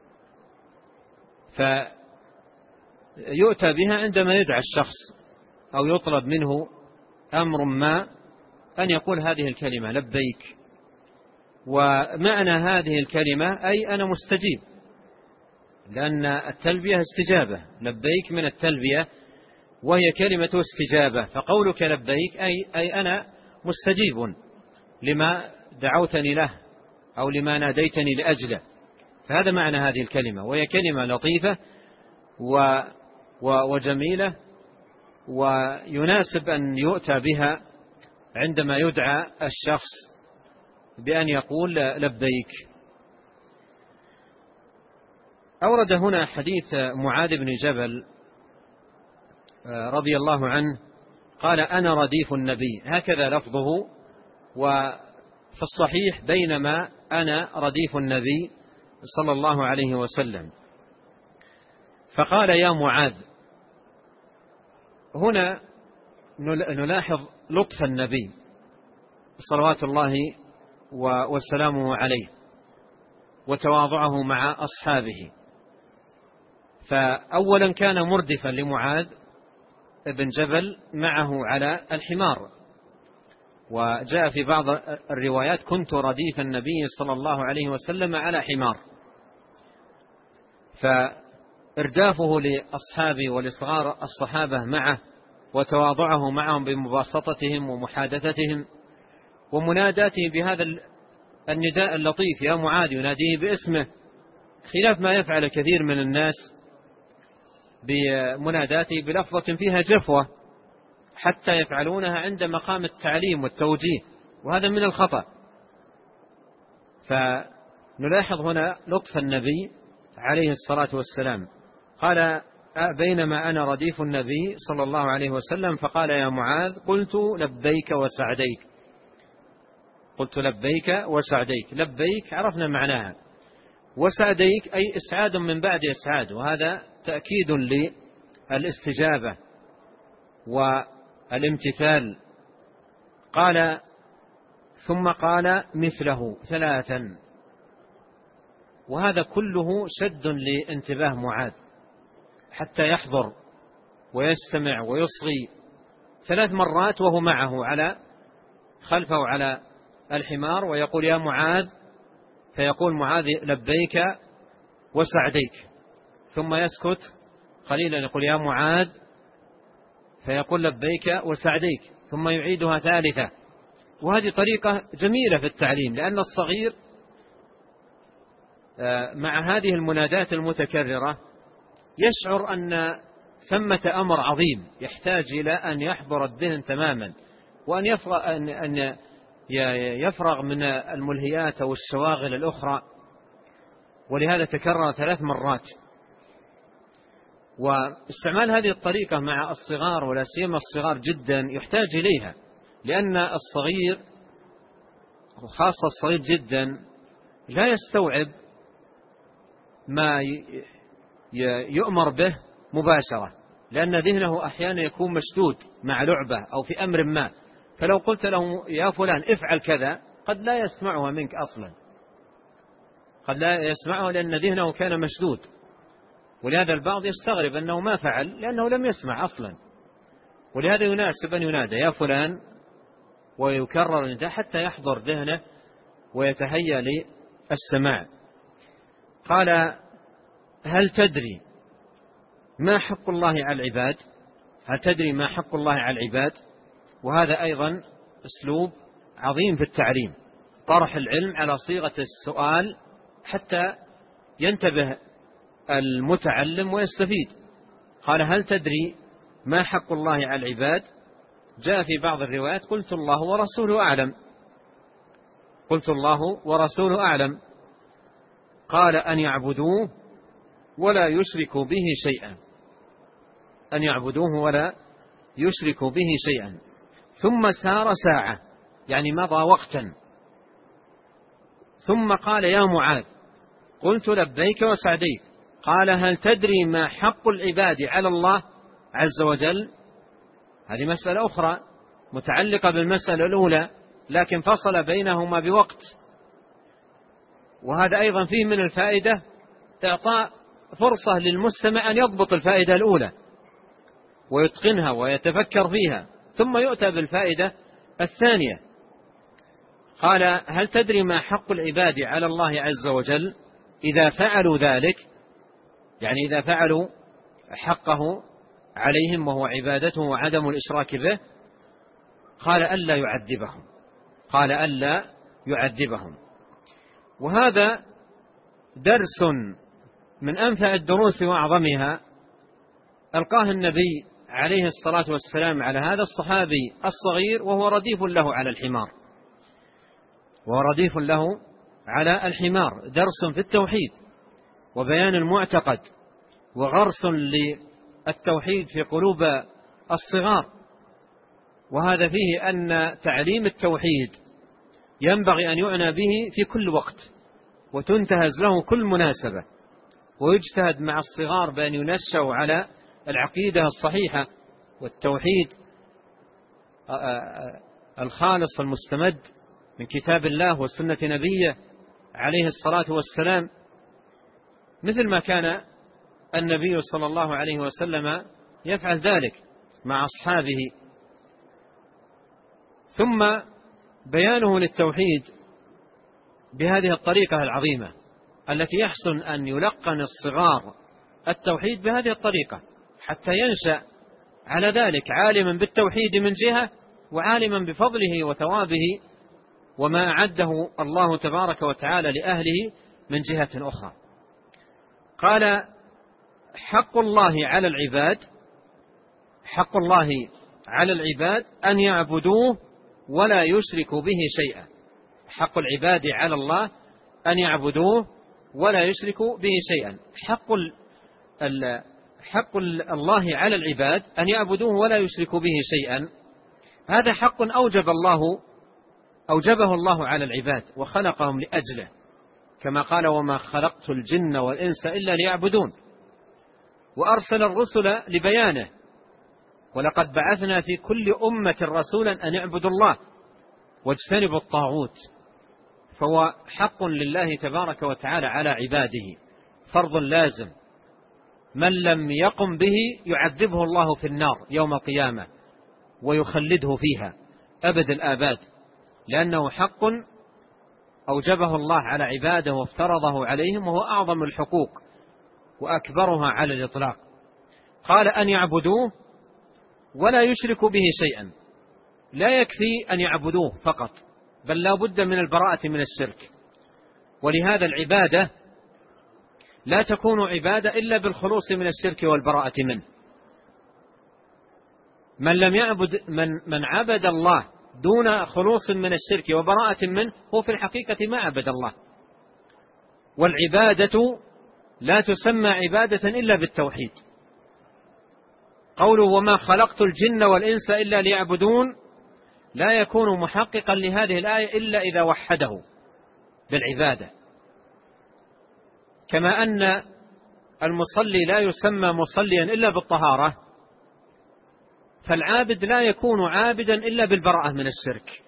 فيؤتى بها عندما يدعى الشخص أو يطلب منه أمر ما أن يقول هذه الكلمة لبيك. ومعنى هذه الكلمة أي أنا مستجيب، لأن التلبية استجابة، لبيك من التلبية وهي كلمة استجابة، فقولك لبيك أي أنا مستجيب لما دعوتني له أو لما ناديتني لأجله. فهذا معنى هذه الكلمة، وهي كلمة لطيفة وجميلة، ويناسب أن يؤتى بها عندما يدعى الشخص بأن يقول لبيك. أورد هنا حديث معاذ بن جبل رضي الله عنه قال: أنا رديف النبي، هكذا لفظه. وفي الصحيح: بينما أنا رديف النبي صلى الله عليه وسلم. فقال: يا معاذ. هنا نلاحظ لطف النبي صلوات الله وسلامه عليه وتواضعه مع أصحابه. فأولا كان مردفا لمعاذ بن جبل معه على الحمار، وجاء في بعض الروايات: كنت رديف النبي صلى الله عليه وسلم على حمار. فإردافه لأصحابه ولصغار الصحابة معه وتواضعه معهم بمباسطتهم ومحادثتهم ومناداته بهذا النداء اللطيف يا معاذ، يناديه باسمه، خلاف ما يفعل كثير من الناس بمناداته بلفظة فيها جفوة حتى يفعلونها عند مقام التعليم والتوجيه، وهذا من الخطأ. فنلاحظ هنا لطف النبي عليه الصلاة والسلام. قال: بينما أنا رديف النبي صلى الله عليه وسلم، فقال: يا معاذ. قلت: لبيك وسعديك. قلت: لبيك وسعديك. لبيك عرفنا معناها، وسعديك أي إسعاد من بعد إسعاد، وهذا تأكيد للاستجابة والامتثال. قال: ثم قال مثله ثلاثا، وهذا كله شد لانتباه معاذ حتى يحضر ويستمع ويصغي 3 مرات وهو معه على خلفه على الحمار، ويقول: يا معاذ. فيقول معاذ: لبيك وسعديك. ثم يسكت قليلا يقول: يا معاذ. فيقول: لبيك وسعديك. ثم يعيدها ثالثة. وهذه طريقة جميلة في التعليم، لأن الصغير مع هذه المنادات المتكررة يشعر أن ثمة أمر عظيم يحتاج إلى أن يحضر الذهن تماما، وأن يفرغ من الملهيات أو الشواغل الأخرى. ولهذا تكرر 3 مرات. واستعمال هذه الطريقة مع الصغار ولا سيما الصغار جدا يحتاج إليها، لأن الصغير وخاصة الصغير جدا لا يستوعب ما يؤمر به مباشرة، لأن ذهنه أحيانا يكون مشدود مع لعبة أو في أمر ما، فلو قلت له يا فلان افعل كذا قد لا يسمعها منك أصلا، قد لا يسمعها لأن ذهنه كان مشدود. ولهذا البعض يستغرب أنه ما فعل لأنه لم يسمع أصلا. ولهذا يناسب أن ينادى يا فلان ويكرر النداء حتى يحضر ذهنه ويتهيأ للسماع. قال هل تدري ما حق الله على العباد؟ هل تدري ما حق الله على العباد؟ وهذا أيضا أسلوب عظيم في التعليم، طرح العلم على صيغة السؤال حتى ينتبه المتعلم ويستفيد. قال هل تدري ما حق الله على العباد؟ جاء في بعض الروايات قلت الله ورسوله أعلم، قلت الله ورسوله أعلم. قال أن يعبدوه ولا يشركوا به شيئا، أن يعبدوه ولا يشركوا به شيئا. ثم سار ساعة، يعني مضى وقتا، ثم قال يا معاذ، قلت لبيك وسعديك. قال هل تدري ما حق العباد على الله عز وجل؟ هذه مسألة أخرى متعلقة بالمسألة الأولى، لكن فصل بينهما بوقت. وهذا أيضا فيه من الفائدة إعطاء فرصة للمستمع أن يضبط الفائدة الأولى ويتقنها ويتفكر فيها، ثم يؤتى بالفائدة الثانية. قال هل تدري ما حق العباد على الله عز وجل إذا فعلوا ذلك؟ يعني إذا فعلوا حقه عليهم وهو عبادته وعدم الإشراك به. قال ألا يعذبهم، قال ألا يعذبهم. وهذا درس من أنفع الدروس وأعظمها ألقاه النبي عليه الصلاة والسلام على هذا الصحابي الصغير وهو رديف له على الحمار، وهو رديف له على الحمار. درس في التوحيد وبيان المعتقد وغرس للتوحيد في قلوب الصغار. وهذا فيه أن تعليم التوحيد ينبغي أن يعنى به في كل وقت وتنتهز له كل مناسبة، ويجتهد مع الصغار بأن ينشأوا على العقيدة الصحيحة والتوحيد الخالص المستمد من كتاب الله وسنة نبيه عليه الصلاة والسلام، مثل ما كان النبي صلى الله عليه وسلم يفعل ذلك مع أصحابه. ثم بيانه للتوحيد بهذه الطريقة العظيمة التي يحسن أن يلقن الصغار التوحيد بهذه الطريقة حتى ينشأ على ذلك عالما بالتوحيد من جهة، وعالما بفضله وثوابه وما أعده الله تبارك وتعالى لأهله من جهة أخرى. قال حق الله على العباد، حق الله على العباد أن يعبدوه ولا يشركوا به شيئا. حق العباد على الله أن يعبدوه ولا يشركوا به شيئا. حق الله على العباد أن يعبدوه ولا يشركوا به شيئا، هذا حق أوجبه الله على العباد وخلقهم لأجله، كما قال وما خلقت الجن والإنس إلا ليعبدون. وأرسل الرسل لبيانه، ولقد بعثنا في كل أمة رسولا أن يعبدوا الله واجتنبوا الطاغوت. فهو حق لله تبارك وتعالى على عباده، فرض لازم، من لم يقم به يعذبه الله في النار يوم القيامة ويخلده فيها أبد الآباد، لأنه حق أوجبه الله على عباده وافترضه عليهم، وهو أعظم الحقوق وأكبرها على الإطلاق. قال أن يعبدوه ولا يشركوا به شيئا. لا يكفي أن يعبدوه فقط، بل لا بد من البراءة من الشرك. ولهذا العبادة لا تكون عبادة إلا بالخلوص من الشرك والبراءة منه. من عبد الله دون خلوص من الشرك وبراءة منه هو في الحقيقة ما عبد الله. والعبادة لا تسمى عبادة إلا بالتوحيد. قوله وما خلقت الجن والإنس إلا ليعبدون لا يكون محققا لهذه الآية إلا إذا وحده بالعبادة. كما أن المصلي لا يسمى مصليا إلا بالطهارة، فالعابد لا يكون عابدا إلا بالبراءة من الشرك،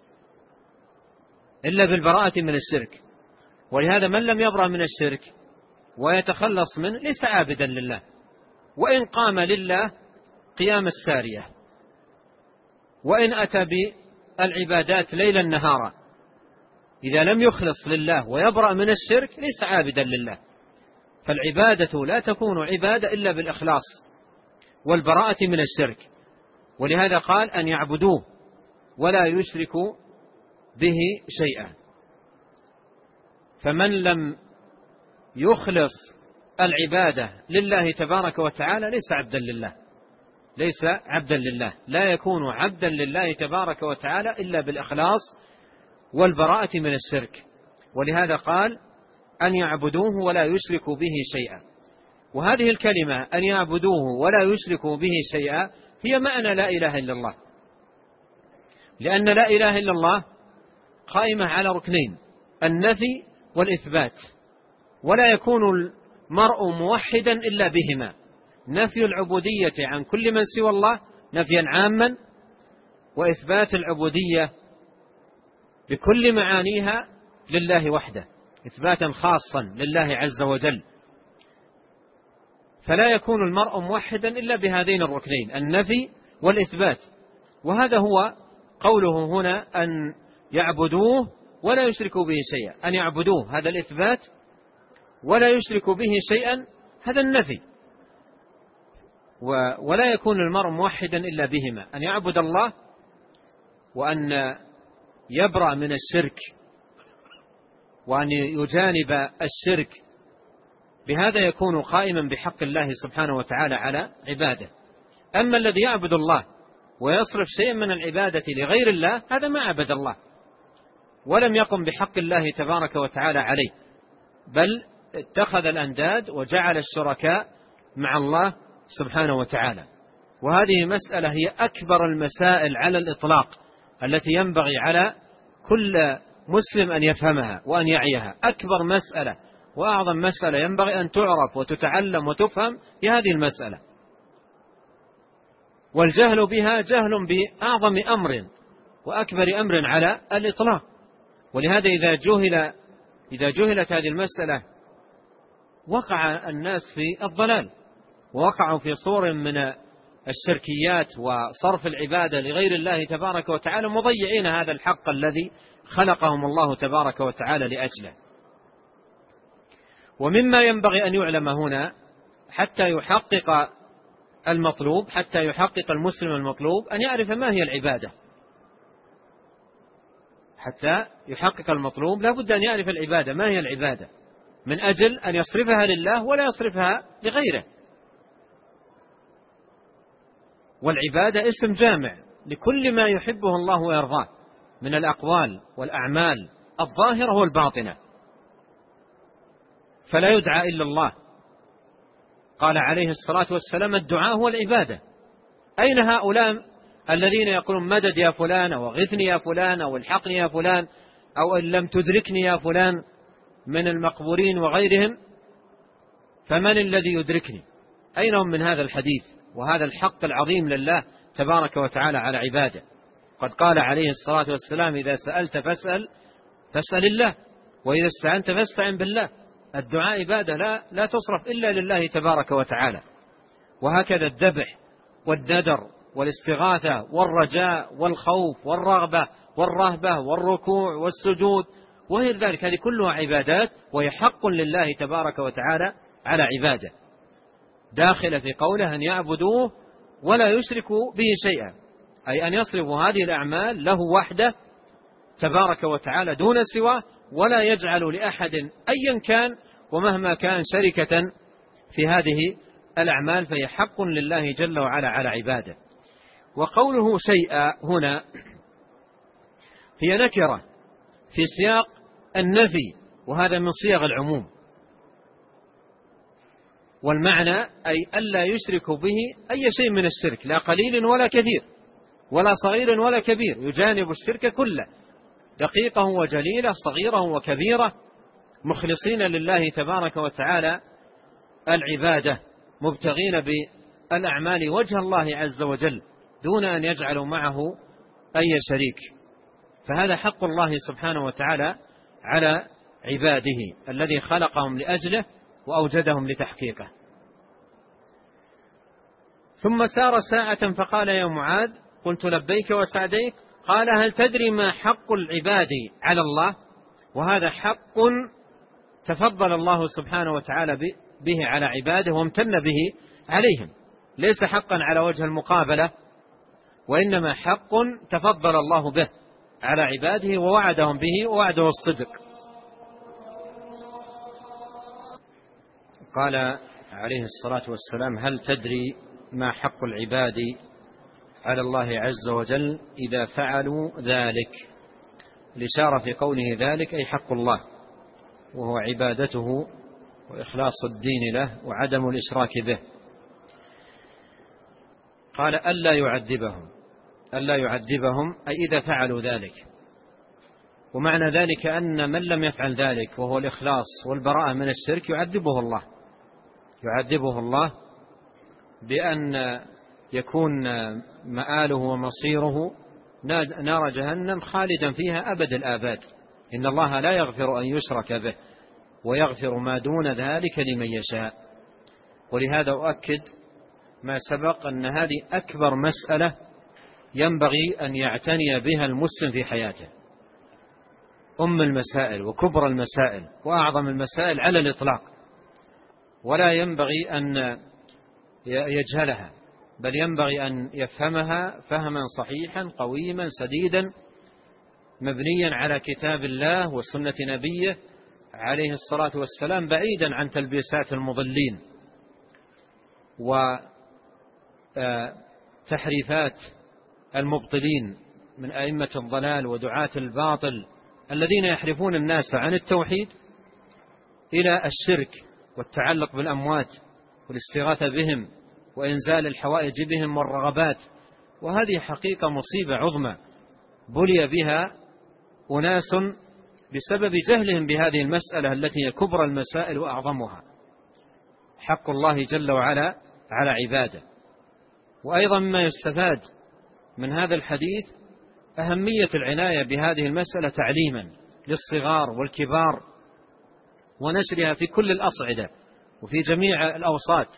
ولهذا من لم يبرأ من الشرك ويتخلص منه ليس عابدا لله، وإن قام لله قيام السارية، وإن أتى بالعبادات ليلا نهارا، إذا لم يخلص لله ويبرأ من الشرك ليس عابدا لله. فالعبادة لا تكون عبادة إلا بالإخلاص والبراءة من الشرك. ولهذا قال أن يعبدوه ولا يشركوا به شيئا. فمن لم يخلص العبادة لله تبارك وتعالى ليس عبدا لله، لا يكون عبدا لله تبارك وتعالى إلا بالإخلاص والبراءة من الشرك. ولهذا قال أن يعبدوه ولا يشركوا به شيئا. وهذه الكلمة أن يعبدوه ولا يشركوا به شيئا هي معنى لا إله إلا الله، لأن لا إله إلا الله قائمة على ركنين: النفي والإثبات، ولا يكون المرء موحدا إلا بهما: نفي العبودية عن كل من سوى الله نفيا عاما، وإثبات العبودية بكل معانيها لله وحده إثباتا خاصا لله عز وجل. فلا يكون المرء موحدا إلا بهذين الركنين: النفي والإثبات. وهذا هو قوله هنا أن يعبدوه ولا يشركوا به شيئا. أن يعبدوه هذا الإثبات، ولا يشركوا به شيئا هذا النفي. ولا يكون المرء موحدا إلا بهما: أن يعبد الله وأن يبرأ من الشرك وأن يجانب الشرك. بهذا يكون قائما بحق الله سبحانه وتعالى على عباده. أما الذي يعبد الله ويصرف شيئا من العبادة لغير الله هذا ما عبد الله ولم يقم بحق الله تبارك وتعالى عليه، بل اتخذ الأنداد وجعل الشركاء مع الله سبحانه وتعالى. وهذه مسألة هي أكبر المسائل على الإطلاق التي ينبغي على كل مسلم أن يفهمها وأن يعيها. أكبر مسألة وأعظم مسألة ينبغي أن تعرف وتتعلم وتفهم هي هذه المسألة. والجهل بها جهل بأعظم أمر وأكبر أمر على الإطلاق. ولهذا إذا جهلت هذه المسألة وقع الناس في الضلال، ووقعوا في صور من الشركيات وصرف العبادة لغير الله تبارك وتعالى، مضيعين هذا الحق الذي خلقهم الله تبارك وتعالى لأجله. ومما ينبغي أن يعلم هنا حتى يحقق المطلوب، حتى يحقق المسلم المطلوب، أن يعرف ما هي العبادة. حتى يحقق المطلوب لا بد أن يعرف العبادة ما هي العبادة، من أجل أن يصرفها لله ولا يصرفها لغيره. والعبادة اسم جامع لكل ما يحبه الله ويرضاه من الأقوال والأعمال الظاهرة والباطنة، فلا يدعى إلا الله. قال عليه الصلاة والسلام: الدعاء هو العبادة. أين هؤلاء الذين يقولون مدد يا فلان، أو غثني يا فلان، أو الحقني يا فلان، أو إن لم تدركني يا فلان من المقبورين وغيرهم؟ فمن الذي يدركني؟ أين هم من هذا الحديث وهذا الحق العظيم لله تبارك وتعالى على عباده؟ قد قال عليه الصلاة والسلام: إذا سألت فاسأل الله، وإذا استعنت فاستعن بالله. الدعاء عبادة لا تصرف إلا لله تبارك وتعالى. وهكذا الذبح والندر والاستغاثة والرجاء والخوف والرغبة والرهبة والركوع والسجود وغير ذلك، هذه كلها عبادات، وهي حق لله تبارك وتعالى على عباده، داخل في قوله أن يعبدوه ولا يشركوا به شيئا، أي أن يصرفوا هذه الأعمال له وحده تبارك وتعالى دون سواه، ولا يجعل لأحد أيا كان ومهما كان شركة في هذه الأعمال فهي حق لله جل وعلا على عباده. وقوله شيئا هنا هي نكرة في سياق النفي، وهذا من صيغ العموم، والمعنى أي ألا يشرك به أي شيء من الشرك، لا قليل ولا كثير ولا صغير ولا كبير، يجانب الشرك كله، دقيقه وجليله، صغيره وكبيره، مخلصين لله تبارك وتعالى العبادة، مبتغين بالأعمال وجه الله عز وجل دون أن يجعلوا معه أي شريك. فهذا حق الله سبحانه وتعالى على عباده الذي خلقهم لأجله وأوجدهم لتحقيقه. ثم سار ساعة فقال يا معاذ، قلت لبيك وسعديك. قال هل تدري ما حق العباد على الله؟ وهذا حق تفضل الله سبحانه وتعالى به على عباده وامتن به عليهم، ليس حقا على وجه المقابلة، وإنما حق تفضل الله به على عباده ووعدهم به، ووعده الصدق. قال عليه الصلاة والسلام هل تدري ما حق العباد على الله عز وجل إذا فعلوا ذلك؟ الإشارة في قوله ذلك أي حق الله، وهو عبادته وإخلاص الدين له وعدم الإشراك به. قال ألا يعذبهم أي إذا فعلوا ذلك. ومعنى ذلك أن من لم يفعل ذلك وهو الإخلاص والبراءة من الشرك يعذبه الله بأن يكون مآله ومصيره نار جهنم خالدا فيها أبد الآباد. إن الله لا يغفر أن يشرك به ويغفر ما دون ذلك لمن يشاء. ولهذا أؤكد ما سبق أن هذه أكبر مسألة ينبغي أن يعتني بها المسلم في حياته، أم المسائل وكبر المسائل وأعظم المسائل على الإطلاق، ولا ينبغي أن يجهلها، بل ينبغي أن يفهمها فهما صحيحا قويما سديدا مبنيا على كتاب الله وسنة نبيه عليه الصلاة والسلام، بعيدا عن تلبيسات المضلين وتحريفات المبطلين من أئمة الضلال ودعاة الباطل الذين يحرفون الناس عن التوحيد إلى الشرك والتعلق بالأموات والاستغاثة بهم وإنزال الحوائج بهم والرغبات. وهذه حقيقة مصيبة عظمى بلي بها أناس بسبب جهلهم بهذه المسألة التي هي كبرى المسائل وأعظمها، حق الله جل وعلا على عباده. وأيضا مما يستفاد من هذا الحديث أهمية العناية بهذه المسألة تعليما للصغار والكبار، ونشرها في كل الأصعدة وفي جميع الأوساط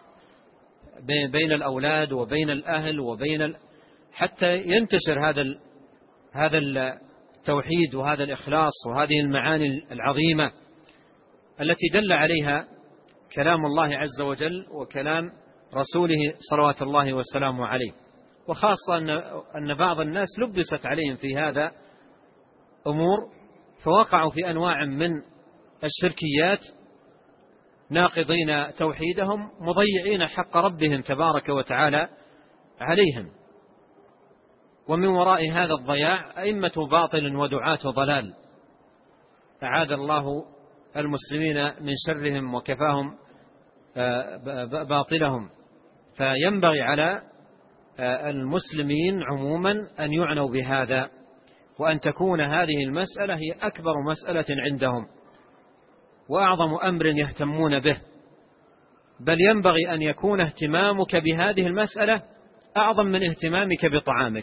بين الأولاد وبين الأهل حتى ينتشر هذا التوحيد وهذا الإخلاص وهذه المعاني العظيمة التي دل عليها كلام الله عز وجل وكلام رسوله صلوات الله وسلامه عليه. وخاصة أن بعض الناس لبست عليهم في هذا أمور فوقعوا في أنواع من الشركيات ناقضين توحيدهم مضيعين حق ربهم تبارك وتعالى عليهم. ومن وراء هذا الضياع أئمة باطل ودعاة ضلال، أعاذ الله المسلمين من شرهم وكفاهم باطلهم. فينبغي على المسلمين عموما أن يعنوا بهذا، وأن تكون هذه المسألة هي أكبر مسألة عندهم وأعظم أمر يهتمون به، بل ينبغي أن يكون اهتمامك بهذه المسألة أعظم من اهتمامك بطعامك،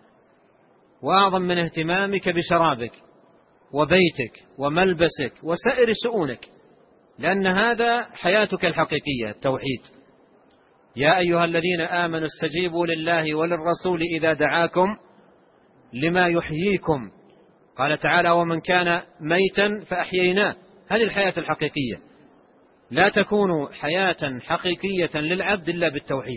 وأعظم من اهتمامك بشرابك وبيتك وملبسك وسائر شؤونك، لأن هذا حياتك الحقيقية التوحيد. يا أيها الذين آمنوا استجيبوا لله وللرسول إذا دعاكم لما يحييكم. قال تعالى ومن كان ميتا فأحييناه. هذه الحياة الحقيقية، لا تكون حياة حقيقية للعبد إلا بالتوحيد،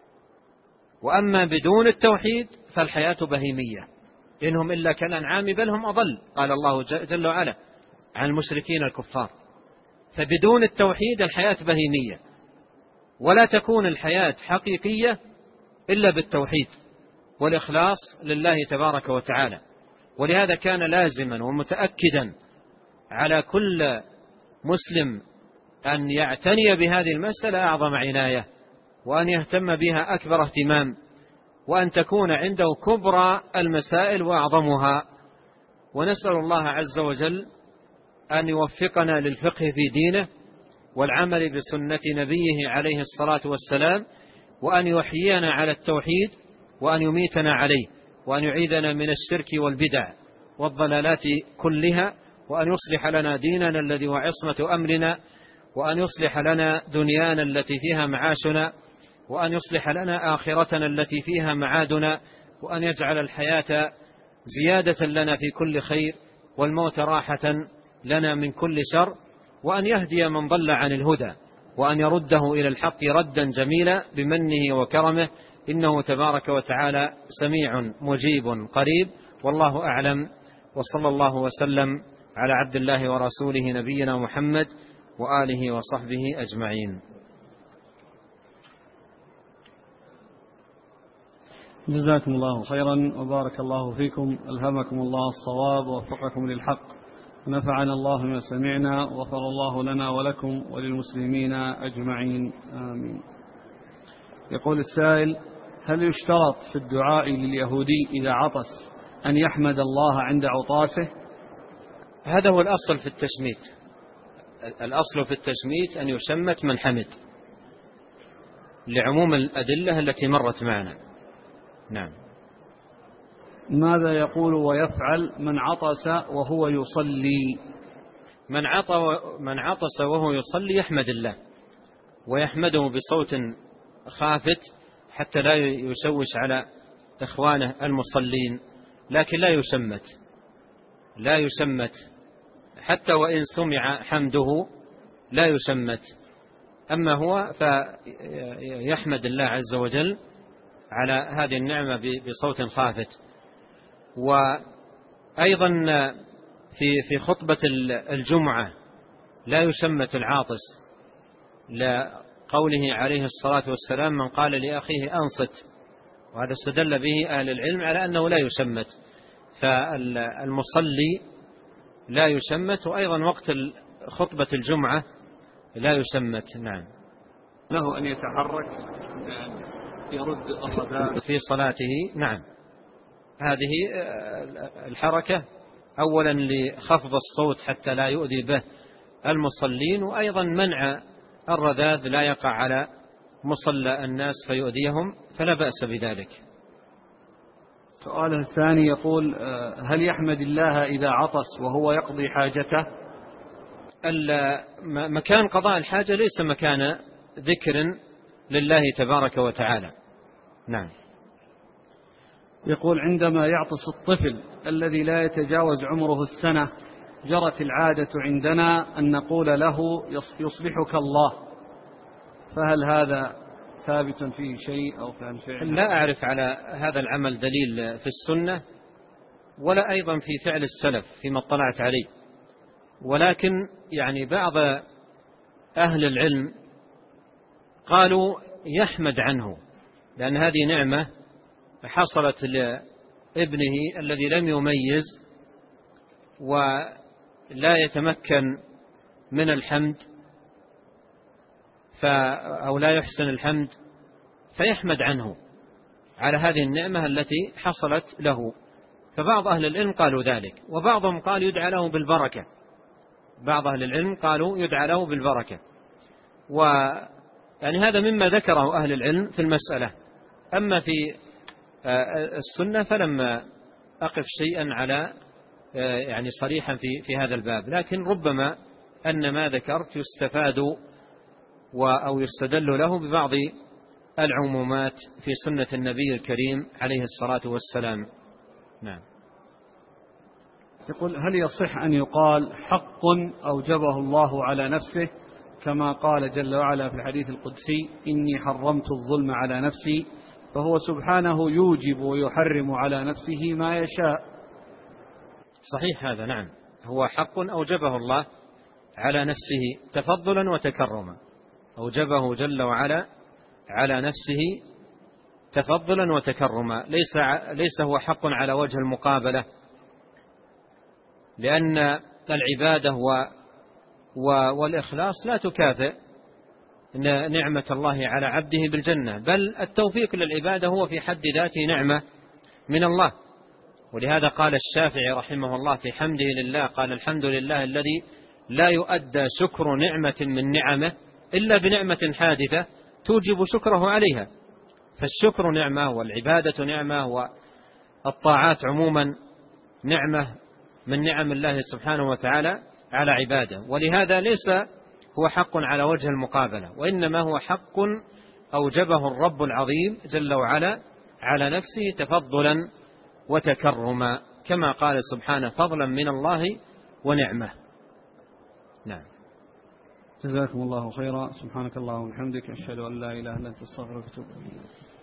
وأما بدون التوحيد فالحياة بهيمية، إنهم إلا كالأنعام بل هم أضل، قال الله جل وعلا عن المشركين الكفار. فبدون التوحيد الحياة بهيمية، ولا تكون الحياة حقيقية إلا بالتوحيد والإخلاص لله تبارك وتعالى. ولهذا كان لازما ومتأكدا على كل مسلم أن يعتني بهذه المسألة أعظم عناية، وأن يهتم بها أكبر اهتمام، وأن تكون عنده كبرى المسائل وأعظمها. ونسأل الله عز وجل أن يوفقنا للفقه في دينه والعمل بسنة نبيه عليه الصلاة والسلام، وأن يحيينا على التوحيد، وأن يميتنا عليه، وأن يعيذنا من الشرك والبدع والضلالات كلها، وأن يصلح لنا ديننا الذي هو عصمة أمرنا، وأن يصلح لنا دنيانا التي فيها معاشنا، وأن يصلح لنا آخرتنا التي فيها معادنا، وأن يجعل الحياة زيادة لنا في كل خير، والموت راحة لنا من كل شر، وأن يهدي من ضل عن الهدى، وأن يرده إلى الحق ردا جميلا بمنه وكرمه، إنه تبارك وتعالى سميع مجيب قريب. والله أعلم، وصلى الله وسلم على عبد الله ورسوله نبينا محمد وآله وصحبه أجمعين. جزاكم الله خيرا وبارك الله فيكم، ألهمكم الله الصواب ووفقكم للحق، ونفعنا الله ما سمعنا، وغفر الله لنا ولكم وللمسلمين أجمعين، آمين. يقول السائل: هل يشترط في الدعاء لليهودي إذا عطس أن يحمد الله عند عطاسه؟ هذا هو الأصل في التشميت. الأصل في التشميت أن يشمت من حمد، لعموم الأدلة التي مرت معنا. نعم. ماذا يقول ويفعل من عطس وهو يصلي؟ من عطس وهو يصلي يحمد الله، ويحمده بصوت خافت حتى لا يشوش على إخوانه المصلين، لكن لا يشمت حتى وإن سمع حمده لا يشمت. أما هو فيحمد الله عز وجل على هذه النعمة بصوت خافت. وأيضا في خطبة الجمعة لا يشمت العاطس، لقوله عليه الصلاة والسلام: من قال لأخيه أنصت. وهذا استدل به أهل العلم على أنه لا يشمت، فالمصلي لا يشمت، وأيضا وقت خطبة الجمعة لا يشمت. نعم. له أن يتحرك يرد الرداء في صلاته. نعم، هذه الحركة أولا لخفض الصوت حتى لا يؤذي به المصلين، وأيضا منع الرذاذ لا يقع على مصلى الناس فيؤذيهم، فلا بأس بذلك. سؤاله الثاني يقول: هل يحمد الله إذا عطس وهو يقضي حاجته؟ مكان قضاء الحاجة ليس مكان ذكر لله تبارك وتعالى. نعم. يقول: عندما يعطس الطفل الذي لا يتجاوز عمره السنة، جرت العادة عندنا أن نقول له: يصلحك الله، فهل هذا ثابت فيه شيء أو كان فعل؟ لا أعرف على هذا العمل دليل في السنة، ولا أيضا في فعل السلف فيما اطلعت عليه، ولكن يعني بعض أهل العلم قالوا يحمد عنه، لأن هذه نعمة حصلت لابنه الذي لم يميز ولا يتمكن من الحمد أو لا يحسن الحمد، فيحمد عنه على هذه النعمة التي حصلت له. فبعض أهل العلم قالوا ذلك، وبعضهم قال يدعى له بالبركة. بعض أهل العلم قالوا يدعى له بالبركة، يعني هذا مما ذكره أهل العلم في المسألة. أما في السنة فلم أقف شيئا على يعني صريحا في هذا الباب، لكن ربما أن ما ذكرت يستفاد أو يستدل له ببعض العمومات في سنة النبي الكريم عليه الصلاة والسلام. نعم. يقول: هل يصح أن يقال حق أوجبه الله على نفسه، كما قال جل وعلا في الحديث القدسي: إني حرمت الظلم على نفسي، فهو سبحانه يوجب ويحرم على نفسه ما يشاء؟ صحيح هذا، نعم، هو حق أوجبه الله على نفسه تفضلا وتكرما، أوجبه جل وعلا على نفسه تفضلا وتكرما، ليس هو حق على وجه المقابلة، لأن العبادة والإخلاص لا تكافئ نعمة الله على عبده بالجنة، بل التوفيق للعبادة هو في حد ذاته نعمة من الله. ولهذا قال الشافعي رحمه الله في حمده لله، قال: الحمد لله الذي لا يؤدى شكر نعمة من نعمه إلا بنعمة حادثة توجب شكره عليها. فالشكر نعمة، والعبادة نعمة، والطاعات عموما نعمة من نعم الله سبحانه وتعالى على عباده. ولهذا ليس هو حق على وجه المقابلة، وإنما هو حق أوجبه الرب العظيم جل وعلا على نفسه تفضلا وتكرما، كما قال سبحانه: فضلا من الله ونعمة. نعم. جزاكم الله خيرا. سبحانك اللهم وبحمدك، أشهد أن لا إله إلا أنت، أستغفرك وأتوب إليك.